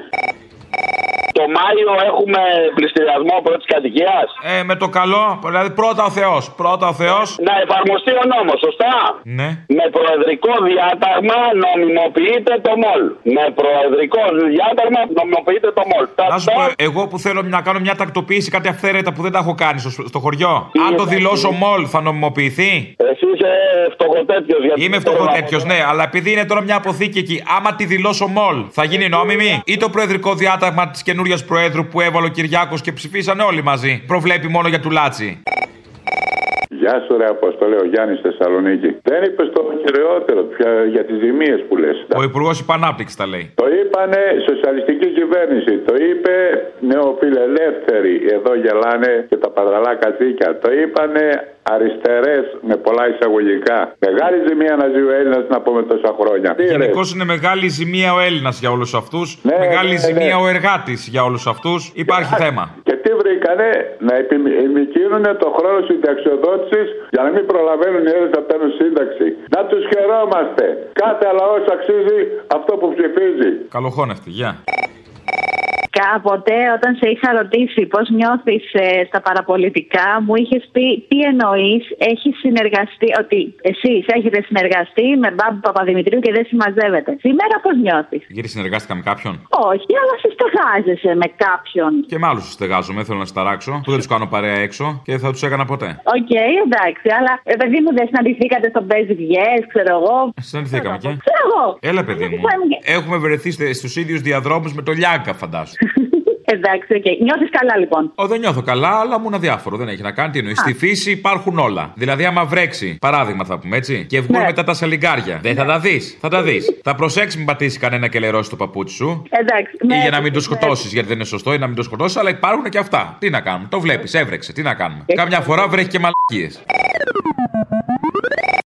Το Μάιο έχουμε πληστηριασμό πρώτης κατοικίας. Ε, με το καλό, δηλαδή πρώτα ο Θεός. Πρώτα ο Θεός. Να εφαρμοστεί ο νόμος, σωστά. Ναι. Με προεδρικό διάταγμα νομιμοποιείται το μολ. Με προεδρικό διάταγμα νομιμοποιείται το μολ. Να σου πω, εγώ που θέλω να κάνω μια τακτοποίηση, κάτι αυθαίρετα που δεν τα έχω κάνει στο, στο χωριό. Τι αν το δηλώσω μολ, θα νομιμοποιηθεί. Εσύ είσαι φτωχοτέτιος. Είμαι φτωχοτέτιος, ναι, αλλά επειδή είναι τώρα μια αποθήκη εκεί, άμα τη δηλώσω μολ, θα γίνει νόμιμη. Ή το προεδρικό διάταγμα της καινούργιας Προέδρου που έβαλε ο Κυριάκος και ψηφίσανε όλοι μαζί προβλέπει μόνο για τουλάτσι? Γεια σου, ρε Αποστόλε, ο Γιάννης Θεσσαλονίκη. Δεν είπες το χειρότερο πια για τις ζημίες που λες. Ο Υπουργός Υπανάπτυξης τα λέει. Το είπανε σοσιαλιστική κυβέρνηση. Το είπε νεοφιλελεύθεροι. Εδώ γελάνε και τα παδραλά κατσίκια. Το είπανε αριστερές με πολλά εισαγωγικά. Μεγάλη ζημία να ζει ο Έλληνας, να πούμε τόσα χρόνια. Γενικώς είναι μεγάλη ζημία ο Έλληνας για όλους αυτούς. Ναι, μεγάλη ναι, ζημία ναι. ο εργάτης για όλους αυτούς. Υπάρχει και, θέμα. Και τι βρήκανε? Να επιμηκύνουν το χρόνο συνταξιοδότησης για να μην προλαβαίνουν οι Έλληνες να παίρνουν σύνταξη. Να τους χαιρόμαστε. Κάθε λαός αξίζει αυτό που ψηφίζει. Καλοχώνευτη, γεια. Κάποτε, όταν σε είχα ρωτήσει πώς νιώθεις ε, στα παραπολιτικά, μου είχες πει τι εννοείς, έχεις συνεργαστεί, ότι εσείς έχετε συνεργαστεί με Μπάμπη Παπαδημητρίου και δεν συμμαζεύετε. Σήμερα πώς νιώθεις? Γιατί συνεργάστηκα με κάποιον? Όχι, αλλά συστεγάζεσαι με κάποιον. Και με άλλους συστεγάζομαι, θέλω να σταράξω, που δεν τους κάνω παρέα έξω και δεν θα τους έκανα ποτέ. Οκ, okay, εντάξει, αλλά ε, παιδί μου, δεν συναντηθήκατε στο Basic Yes, ξέρω εγώ. Συναντηθήκαμε και. Ξέρω εγώ. Έλα, παιδί μου. Έχουμε βρεθεί στους ίδιους διαδρόμους με το Λιάγκα, φαντάσου. Εντάξει, οκ. Okay. Νιώθεις καλά, λοιπόν? Ω, δεν νιώθω καλά, αλλά μου είναι αδιάφορο. Δεν έχει να κάνει. Τι εννοεί? Στη φύση υπάρχουν όλα. Δηλαδή, άμα βρέξει, παράδειγμα θα πούμε έτσι, και βγουν ναι. μετά τα σαλιγκάρια. Δεν θα τα δει. Θα τα δει. Θα προσέξει μην πατήσει κανένα και λερώσει το παπούτσι σου. Εντάξει. Ή ναι, για να μην το σκοτώσει, γιατί δεν είναι σωστό, ή να μην το σκοτώσει, αλλά υπάρχουν και αυτά. Τι να κάνουμε. Το βλέπει, έβρεξε. Τι να κάνουμε. Καμιά φορά βρέχει και μαλακίες.